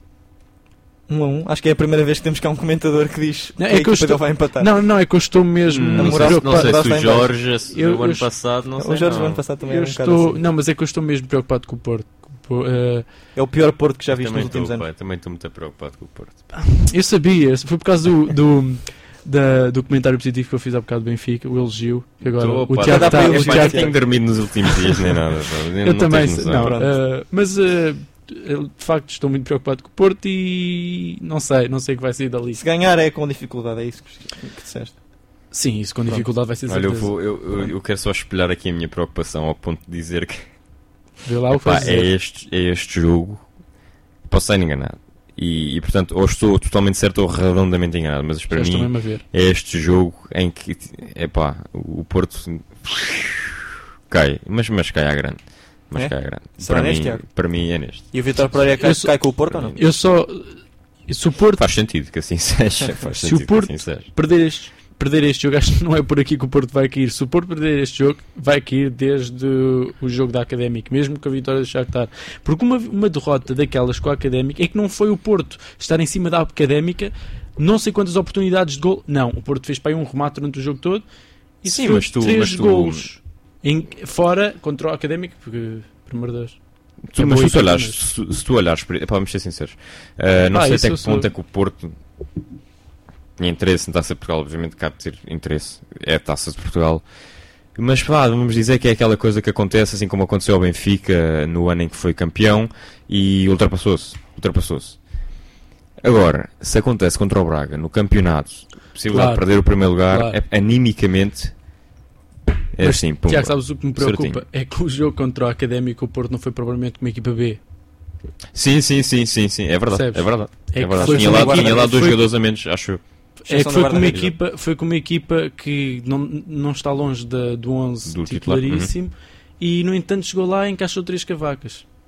1-1. Acho que é a primeira vez que temos cá um comentador que diz que a equipa vai empatar. Não, é que eu estou mesmo não sei se o Jorge o ano passado não sei. O Jorge o ano passado também era um bocado assim. Não, mas é que eu estou mesmo preocupado com o Porto. É o pior Porto que já viste nos últimos anos. Também estou muito preocupado com o Porto. Eu sabia, foi por causa do comentário positivo que eu fiz há bocado do Benfica, o elogio. Que agora o Tiago está. Tenho dormido nos últimos dias, nem nada. Eu também, mas de facto estou muito preocupado com o Porto e não sei o que vai sair dali. Se ganhar é com dificuldade, é isso que disseste? Sim, isso com dificuldade vai ser certeza. Olha, eu quero só espelhar aqui a minha preocupação ao ponto de dizer que vê lá o que é este jogo. Posso estar enganado. E portanto, ou estou totalmente certo ou redondamente enganado, mas para mim é este jogo em que o Porto cai, mas cai à grande. Mas cai à grande. Para mim é neste. E o Vitor Pereira cai com o Porto ou não? Se o Porto... Faz sentido que assim seja. Se o Porto perder este jogo, acho que não é por aqui que o Porto vai cair. Se o Porto perder este jogo, vai cair desde o jogo da Académica, mesmo com a vitória do Shakhtar. Porque uma derrota daquelas com a Académica é que não foi o Porto estar em cima da Académica, não sei quantas oportunidades de gol. Não, o Porto fez para aí um remate durante o jogo todo e sim, mas 3 golos fora contra a Académica, porque, por amor de Deus. Mas se tu olhares, vamos ser sinceros, não sei até que ponto é que o Porto tinha interesse na Taça de Portugal. Obviamente que há de ter interesse, é a Taça de Portugal, mas vamos dizer que é aquela coisa que acontece, assim como aconteceu ao Benfica no ano em que foi campeão e ultrapassou-se. Agora, se acontece contra o Braga no campeonato, possibilidade de perder o primeiro lugar, animicamente é mas, assim, pumba. Tiago, sabes o que me preocupa? É que o jogo contra o Académico, o Porto não foi provavelmente uma equipa B. Sim, é verdade. Percebes? É verdade. Que tinha lá 2 jogadores a menos, acho. É que foi com uma equipa que não está longe do 11 titularíssimo e, no entanto, chegou lá e encaixou 3 cavacas.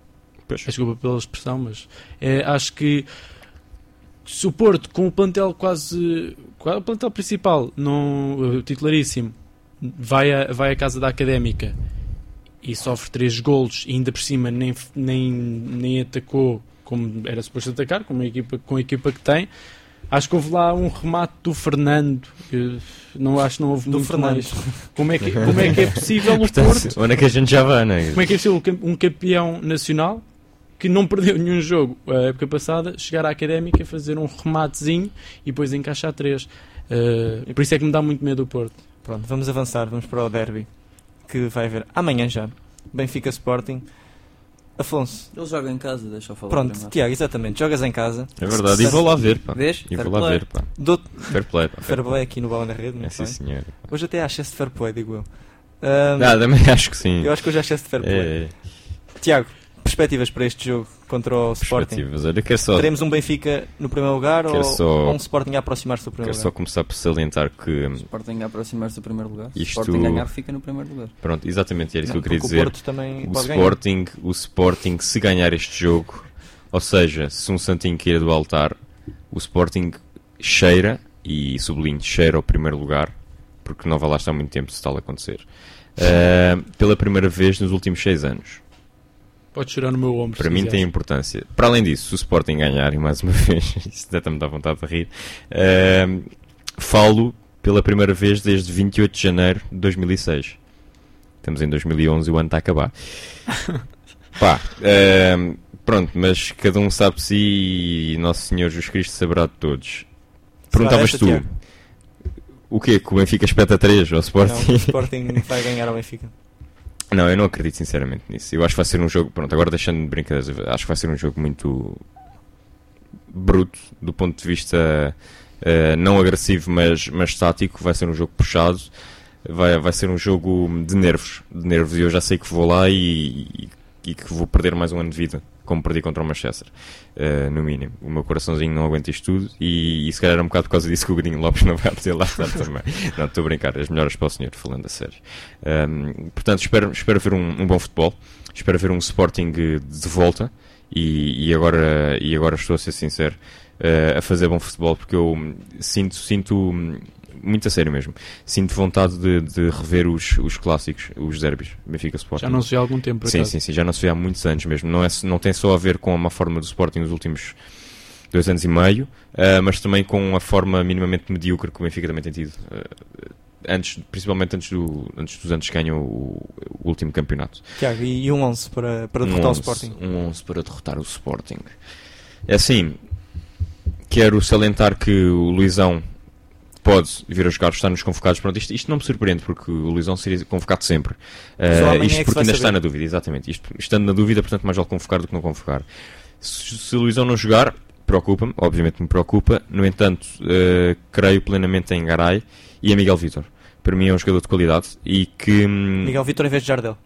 Desculpa pela expressão, mas acho que se o Porto, com o plantel o plantel principal, não, titularíssimo, vai à casa da Académica e sofre 3 golos e ainda por cima nem atacou como era suposto atacar, com a equipa que tem, acho que houve lá um remate do Fernando. Acho que não houve do muito Fernando. Mais. Como é que é possível o Porto? Onde é que a gente já vai, não é? Como é que é possível um campeão nacional que não perdeu nenhum jogo a época passada chegar à Académica, fazer um rematezinho e depois encaixar 3? Por isso é que me dá muito medo o Porto. Pronto, vamos avançar, vamos para o derby que vai haver amanhã já. Benfica Sporting. Afonso. Ele joga em casa, deixa eu falar. Pronto, primeiro. Tiago, exatamente, jogas em casa. É verdade, e vou lá ver, pá. Vês? E vou lá ver, pá. Fair play, pá. Fair play aqui no Bola na Rede, não é? Sim, senhor. Hoje até há excesso de fair play, digo eu. Também acho que sim. Eu acho que hoje há excesso de fair play. Tiago, perspectivas para este jogo contra o Sporting? Olha, teremos um Benfica no primeiro lugar ou um Sporting a aproximar-se do primeiro lugar? Quero só começar por salientar que... Sporting a aproximar-se do primeiro lugar. Sporting ganhar fica no primeiro lugar. Pronto, exatamente, era isso que eu queria dizer. O Porto também pode ganhar. O Sporting, se ganhar este jogo, ou seja, se um santinho cair do altar, o Sporting cheira, e sublinho, cheira ao primeiro lugar, porque não vai lá estar muito tempo se tal acontecer. Pela primeira vez nos últimos 6 anos. Pode chorar no meu ombro. Para mim tem importância. Para além disso, se o Sporting ganhar, e mais uma vez, isso até me dá vontade de rir, falo pela primeira vez desde 28 de janeiro de 2006. Estamos em 2011 e o ano está a acabar. Pronto, mas cada um sabe de si e Nosso Senhor Jesus Cristo saberá de todos. Perguntavas tu, o quê? Que o Benfica espeta 3 ao Sporting? Não, o Sporting vai ganhar ao Benfica. Não, eu não acredito sinceramente nisso. Eu acho que vai ser um jogo, pronto, agora deixando de brincadeiras, acho que vai ser um jogo muito bruto, do ponto de vista não agressivo, mas tático. Vai ser um jogo puxado, vai ser um jogo de nervos, e eu já sei que vou lá e que vou perder mais um ano de vida, como perdi contra o Manchester, no mínimo. O meu coraçãozinho não aguenta isto tudo e se calhar era um bocado por causa disso que o Godinho Lopes não vai meter lá também. Não, estou a brincar, as melhoras para o senhor, falando a sério. Portanto, espero ver um bom futebol, espero ver um Sporting de volta e agora estou a ser sincero, a fazer bom futebol, porque eu sinto muito a sério mesmo. Sinto vontade de rever os clássicos, os derbys, Benfica Sporting. Já não se vê há algum tempo, por acaso. Sim, já não se vê há muitos anos mesmo. Não tem só a ver com a má forma do Sporting nos últimos 2 anos e meio, mas também com a forma minimamente medíocre que o Benfica também tem tido. Principalmente antes dos anos que ganham o último campeonato. Tiago, e um 11 para derrotar o Sporting? Um 11 para derrotar o Sporting. É assim, quero salientar que o Luizão pode vir a jogar, está nos convocados. Pronto, isto não me surpreende, porque o Luizão seria convocado sempre. Isto porque ainda está na dúvida, exatamente. Estando na dúvida, portanto, mais vale convocar do que não convocar. Se o Luizão não jogar, preocupa-me, obviamente me preocupa. No entanto, creio plenamente em Garay e em Miguel Vítor. Para mim é um jogador de qualidade e que... Miguel Vítor em vez de Jardel?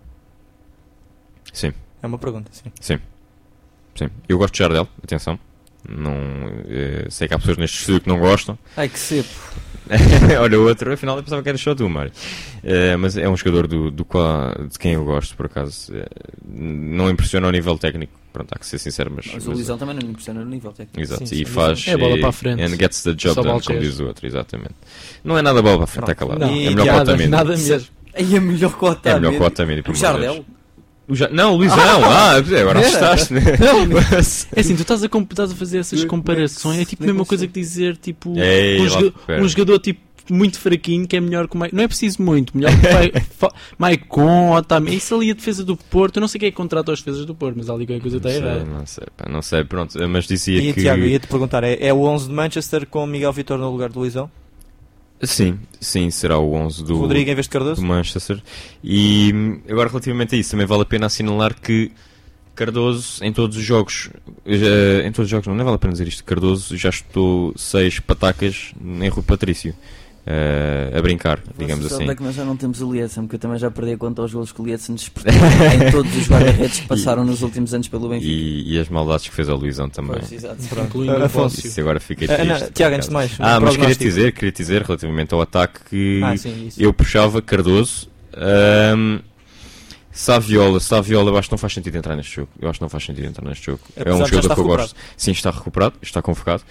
Sim. É uma pergunta, sim. Sim. Eu gosto de Jardel, atenção. Não, sei que há pessoas neste estúdio que não gostam. Ai, que cepo. Olha, o outro, afinal eu pensava que era só tu, Mário. Mas é um jogador de quem eu gosto, por acaso. Não impressiona ao nível técnico, pronto, há que ser sincero. Mas o Luizão também não impressiona no nível técnico. Exato, sim, e faz. É bola para a frente. And gets the job done, como diz o outro, exatamente. Não é nada bola para a frente, está calado. Não, é melhor que o Otamendi. Nada mesmo. É melhor que o Otamendi. É melhor que o Otamendi. O Jardel? Não, o Luizão! Agora assustaste, né? É assim, tu estás a fazer essas comparações, é tipo a mesma coisa que dizer tipo um jogador tipo muito fraquinho que é melhor que o Maicon. Não é preciso muito, melhor que o Maicon, Otamendi. Isso ali a defesa do Porto, eu não sei quem é que contrata as defesas do Porto, mas ali qualquer coisa está errada. Não sei, pronto, mas dizia que... Tiago, ia-te perguntar, é o 11 de Manchester com Miguel Vítor no lugar do Luizão? Sim, será o 11 do Rodrigo em vez de Cardoso? Do Manchester. E agora relativamente a isso, também vale a pena assinalar que Cardoso em todos os jogos, não vale a pena dizer isto, Cardoso já estou 6 patacas em Rui Patrício. A brincar, digamos assim. É que nós já não temos o Lietzen, porque eu também já perdi a conta aos golos que o Lietzen despertou em todos os guarda-redes que passaram nos últimos anos pelo Benfica. E as maldades que fez ao Luizão também. Pois, exato. Isso agora fiquei triste. Tiago, antes de mais. Mas queria dizer relativamente ao ataque que eu puxava Cardoso. Saviola, eu acho que não faz sentido entrar neste jogo. É um jogador que eu gosto. Sim, está recuperado, está convocado.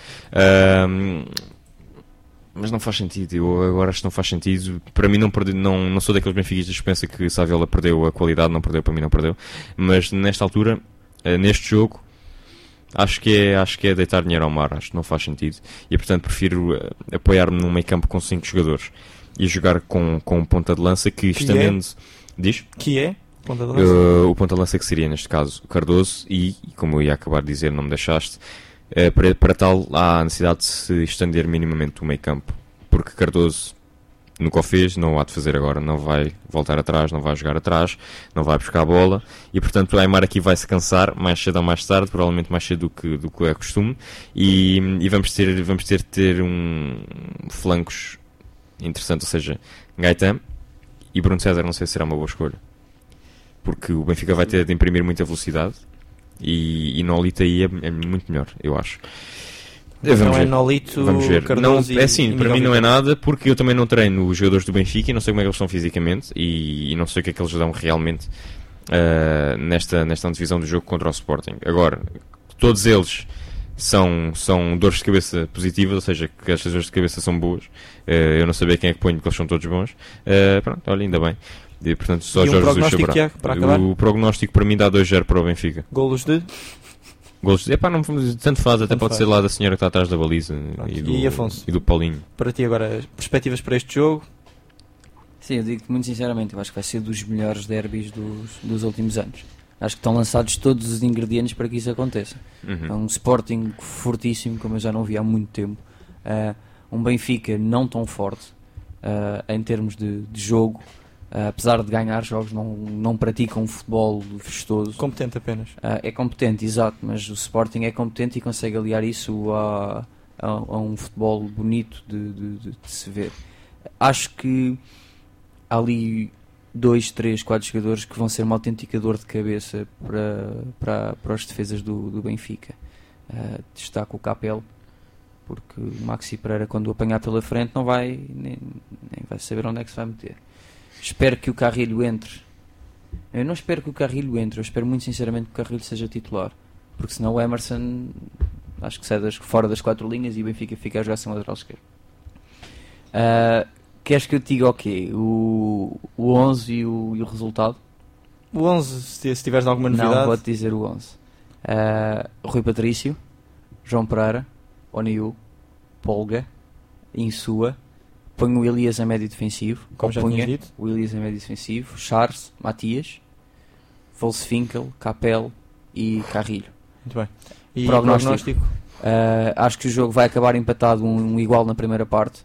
Mas não faz sentido. Eu agora acho que não faz sentido. Para mim não sou daqueles benfiquistas que pensa que Saviola perdeu a qualidade. Não perdeu, para mim não perdeu. Mas nesta altura, neste jogo, acho que é deitar dinheiro ao mar. Acho que não faz sentido. E portanto prefiro apoiar-me num meio campo com 5 jogadores e jogar com um ponta de lança que estendendo... Diz? Que é? Ponta de lança? O ponta de lança que seria, neste caso, Cardoso, e como eu ia acabar de dizer, não me deixaste, para tal há a necessidade de se estender minimamente o meio campo, porque Cardoso nunca o fez, não o há de fazer agora, não vai voltar atrás, não vai jogar atrás, não vai buscar a bola, e portanto o Aimar aqui vai se cansar, mais cedo ou mais tarde, provavelmente mais cedo do que é costume, e vamos ter flancos interessante, ou seja, Gaetan e Bruno César não sei se será uma boa escolha, porque o Benfica vai ter de imprimir muita velocidade e Nolito aí é muito melhor, eu acho. Vamos ver. Nolito, vamos ver. Cardoso não, é assim, para mim não é nada, porque eu também não treino os jogadores do Benfica e não sei como é que eles estão fisicamente e não sei o que é que eles dão realmente nesta divisão do jogo contra o Sporting. Agora, todos eles são dores de cabeça positivas, ou seja, que estas dores de cabeça são boas. Eu não sabia quem é que ponho, porque eles são todos bons. Pronto, olha, ainda bem. E, portanto, só e Jorge Jesus Tiago, para acabar? O prognóstico para mim dá 2-0 para o Benfica. Golos de? Não, tanto faz, até pode ser lá da senhora que está atrás da baliza e Afonso. E do Paulinho. Para ti agora, perspectivas para este jogo? Sim, eu digo muito sinceramente, eu acho que vai ser dos melhores derbys dos últimos anos. Acho que estão lançados todos os ingredientes para que isso aconteça. É um Sporting fortíssimo, como eu já não vi há muito tempo. Um Benfica não tão forte em termos de jogo. Apesar de ganhar jogos, não praticam um futebol festoso. Competente apenas. É competente, exato, mas o Sporting é competente e consegue aliar isso a um futebol bonito de se ver. Acho que há ali 2, 3, 4 jogadores que vão ser uma autêntica dor de cabeça para as defesas do Benfica. Destaco o Capel, porque o Maxi Pereira, quando o apanhar pela frente, não vai nem vai saber onde é que se vai meter. Espero que o Carrilho entre. Eu não espero que o Carrilho entre, eu espero muito sinceramente que o Carrilho seja titular, porque senão o Emerson acho que sai fora das 4 linhas e o Benfica fica a jogar sem lateral esquerdo. Queres que eu te diga o quê? O 11 e o resultado? O 11, se tiveres alguma novidade. Não, vou-te dizer o 11. Rui Patrício, João Pereira, Oniu, Polga, Insua. Ponho o Elias a médio defensivo. Como já tinha dito. O Elias a médio defensivo. Charles, Matias, Wolfswinkel, Capel e Carrilho. Muito bem. E prognóstico? Acho que o jogo vai acabar empatado, um igual na primeira parte.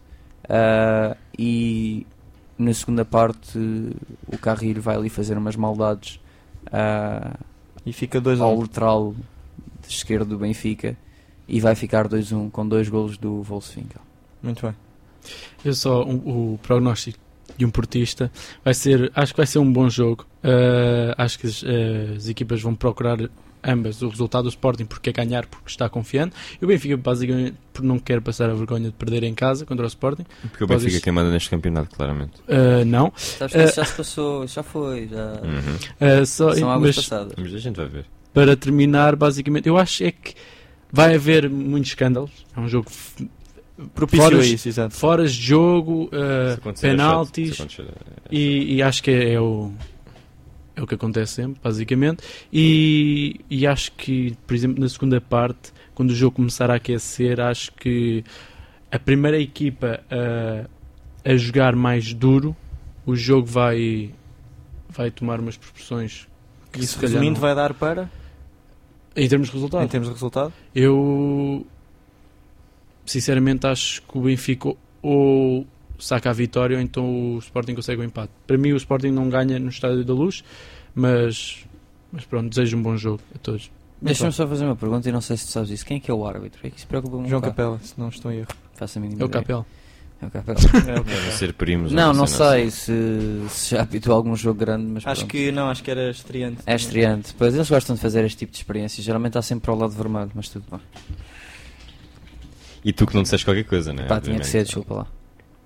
E na segunda parte o Carrilho vai ali fazer umas maldades e fica 2-1 ao lateral de esquerdo do Benfica e vai ficar 2-1 com 2 golos do Wolfswinkel. Muito bem. Eu só o prognóstico de um portista acho que vai ser um bom jogo. Acho que as equipas vão procurar ambas o resultado do Sporting porque quer ganhar, porque está confiante, e o Benfica basicamente porque não quer passar a vergonha de perder em casa contra o Sporting. Porque o Benfica é quem manda neste campeonato, claramente. Não. Sabes que isso já se passou, já foi. São águas passadas. Mas a gente vai ver. Para terminar, basicamente, eu acho que vai haver muitos escândalos. É um jogo propício a isso, exato. Fora de jogo, penaltis, e acho que é o que acontece sempre, basicamente, e acho que, por exemplo, na segunda parte, quando o jogo começar a aquecer, acho que a primeira equipa a jogar mais duro, o jogo vai tomar umas proporções que isso, resumindo, vai dar para... Em termos de resultado? Em termos de resultado? Eu sinceramente acho que o Benfica ou saca a vitória ou então o Sporting consegue o empate. Para mim o Sporting não ganha no Estádio da Luz, mas pronto, desejo um bom jogo a todos. Deixa-me só fazer uma pergunta e não sei se tu sabes isso. Quem é que é o árbitro? É que se preocupa muito. João Capela, se não estou em erro. Faça a mínima ideia. É o Capel. É o Capel. Deve ser primos. Não sei se já apitou algum jogo grande, mas acho que era estreante. É estreante. Pois eles gostam de fazer este tipo de experiências. Geralmente está sempre ao lado vermelho, mas tudo bem. E tu que não disseste qualquer coisa, não é? Tinha que ser, desculpa lá.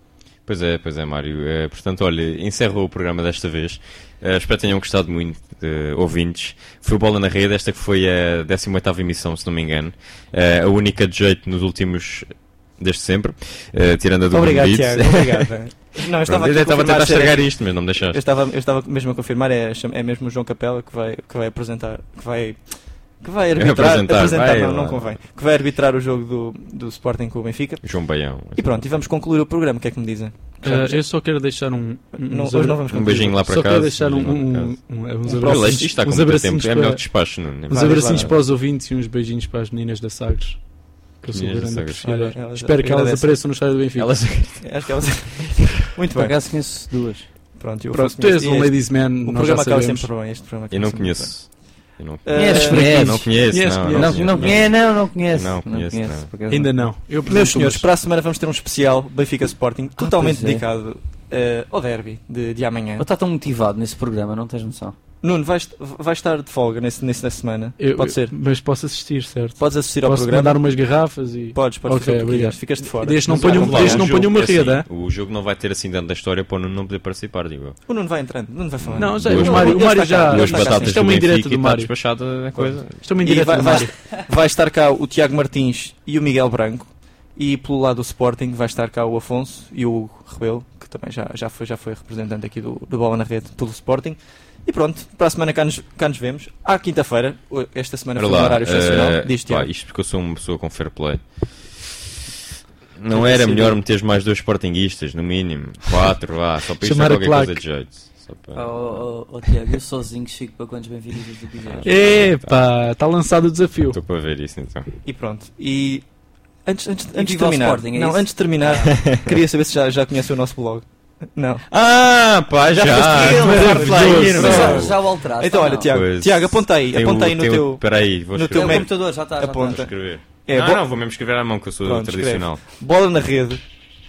Pois é, Mário. Portanto, olha, encerro o programa desta vez. Espero que tenham gostado muito, ouvintes. Foi o Bola na Rede, esta que foi a 18ª emissão, se não me engano. A única de jeito nos últimos, desde sempre, tirando a do Obrigado, Tiago. Obrigado. Não, eu estava a tentar estragar isto, mas não me deixaste. Eu estava mesmo a confirmar, é mesmo o João Capela que vai apresentar, que vai arbitrar, não convém. Que vai arbitrar o jogo do Sporting com o Benfica. João Baião. E pronto, e vamos concluir o programa. O que é que me dizem? Eu só quero deixar um beijinho lá para só casa. Quero deixar uns Isto está com muito tempo. É melhor despacho. Uns abracinhos para os ouvintes e uns beijinhos para as meninas da Sagres. Que eu sou grande apreciador. Espero que elas apareçam no estádio do Benfica. Acho que elas... Muito bem. Por acaso conheço 2. Pronto, tu és um ladies man. O programa acaba sempre bem. Este programa eu não conheço. Não conheço. Ainda não. Meus senhores, para a semana vamos ter um especial Benfica Sporting totalmente dedicado ao derby de amanhã. Eu estou tão motivado nesse programa, não tens noção. Nuno, vais estar de folga nessa semana? Pode ser? Mas posso assistir, certo? Podes assistir ao programa? Posso mandar umas garrafas e... Podes fazer o que ficas de fora. Desde não ponho uma rede, é? O jogo não vai ter assim tanto da história para o Nuno não poder participar, digo eu. O Nuno vai entrando, o Nuno vai falar. Não, o Mário já... Isto é uma indireta do Mário. Despachada a coisa. Isto é uma indireta do Mário. Vai estar cá o Tiago Martins e o Miguel Branco. E pelo lado do Sporting vai estar cá o Afonso e o Hugo Rebelo, que também já foi representante aqui do Bola na Rede pelo Sporting. E pronto, para a semana cá nos vemos. À quinta-feira, esta semana foi um horário excepcional. Isto porque eu sou uma pessoa com fair play. Não era melhor meteres mais 2 sportinguistas, no mínimo? 4, só para isto é qualquer coisa de jeito. Tiago, eu sozinho chego para quantos Benfica tu quiseres. Epá, está lançado o desafio. Estou para ver isso então. E pronto, e antes de terminar, Sporting, antes de terminar, queria saber se já conhece o nosso blog. Não. Já o alteraste. Então olha, Tiago, aponta aí no teu... Espera aí, vou escrever. No teu computador, já está. Aponta. Escrever. Não, vou mesmo escrever à mão, que eu sou tradicional. Bola na Rede,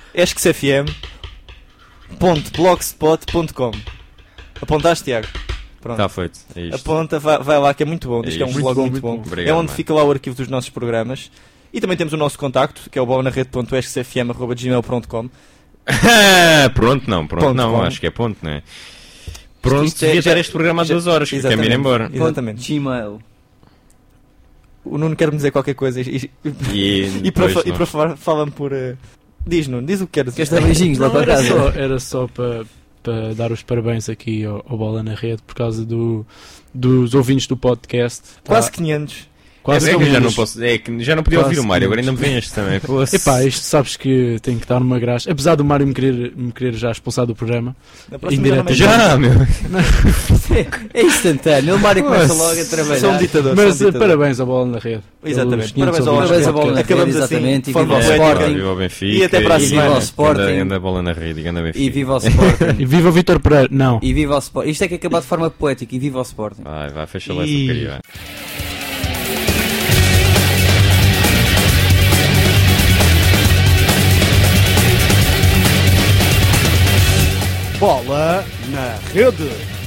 esquecfm.blogspot.com. Apontaste, Tiago? Pronto. Está feito, é isto. Aponta, vai lá, que é muito bom. Diz que é um blog muito bom. Obrigado, é onde fica lá o arquivo dos nossos programas. E também temos o nosso contacto, que é o bolanarede.esquecfm@gmail.com. Pronto, acho que é ponto, não é? Pronto, devia ter este programa há 2 horas, que quer-me ir embora. Exatamente. Gmail. O Nuno quer-me dizer qualquer coisa e para fala-me por... Diz, Nuno, diz o que queres. Queres dar beijinhos lá para casa? Era só para dar os parabéns aqui ao Bola na Rede por causa dos ouvintes do podcast. Quase 500. Já não podia ouvir o Mário, agora ainda me vem este também. Epá, isto sabes que tem que dar uma graxa. Apesar do Mário me querer já expulsar do programa. Já, meu! É instantâneo. O Mário começa logo a trabalhar. Sou um ditador. Mas parabéns à Bola na Rede. Exatamente. Parabéns à Bola na Rede. Acabamos exatamente. E viva o Sporting. Viva o Benfica. E até para a semana. Viva o Sporting. Anda a Bola na Rede. E viva o Sporting. E viva o Vítor Pereira. Não. E viva o Sporting. Isto é que acabou de forma poética. E viva o Sporting. Vai, fecha lá essa porcaria. Bola na Rede.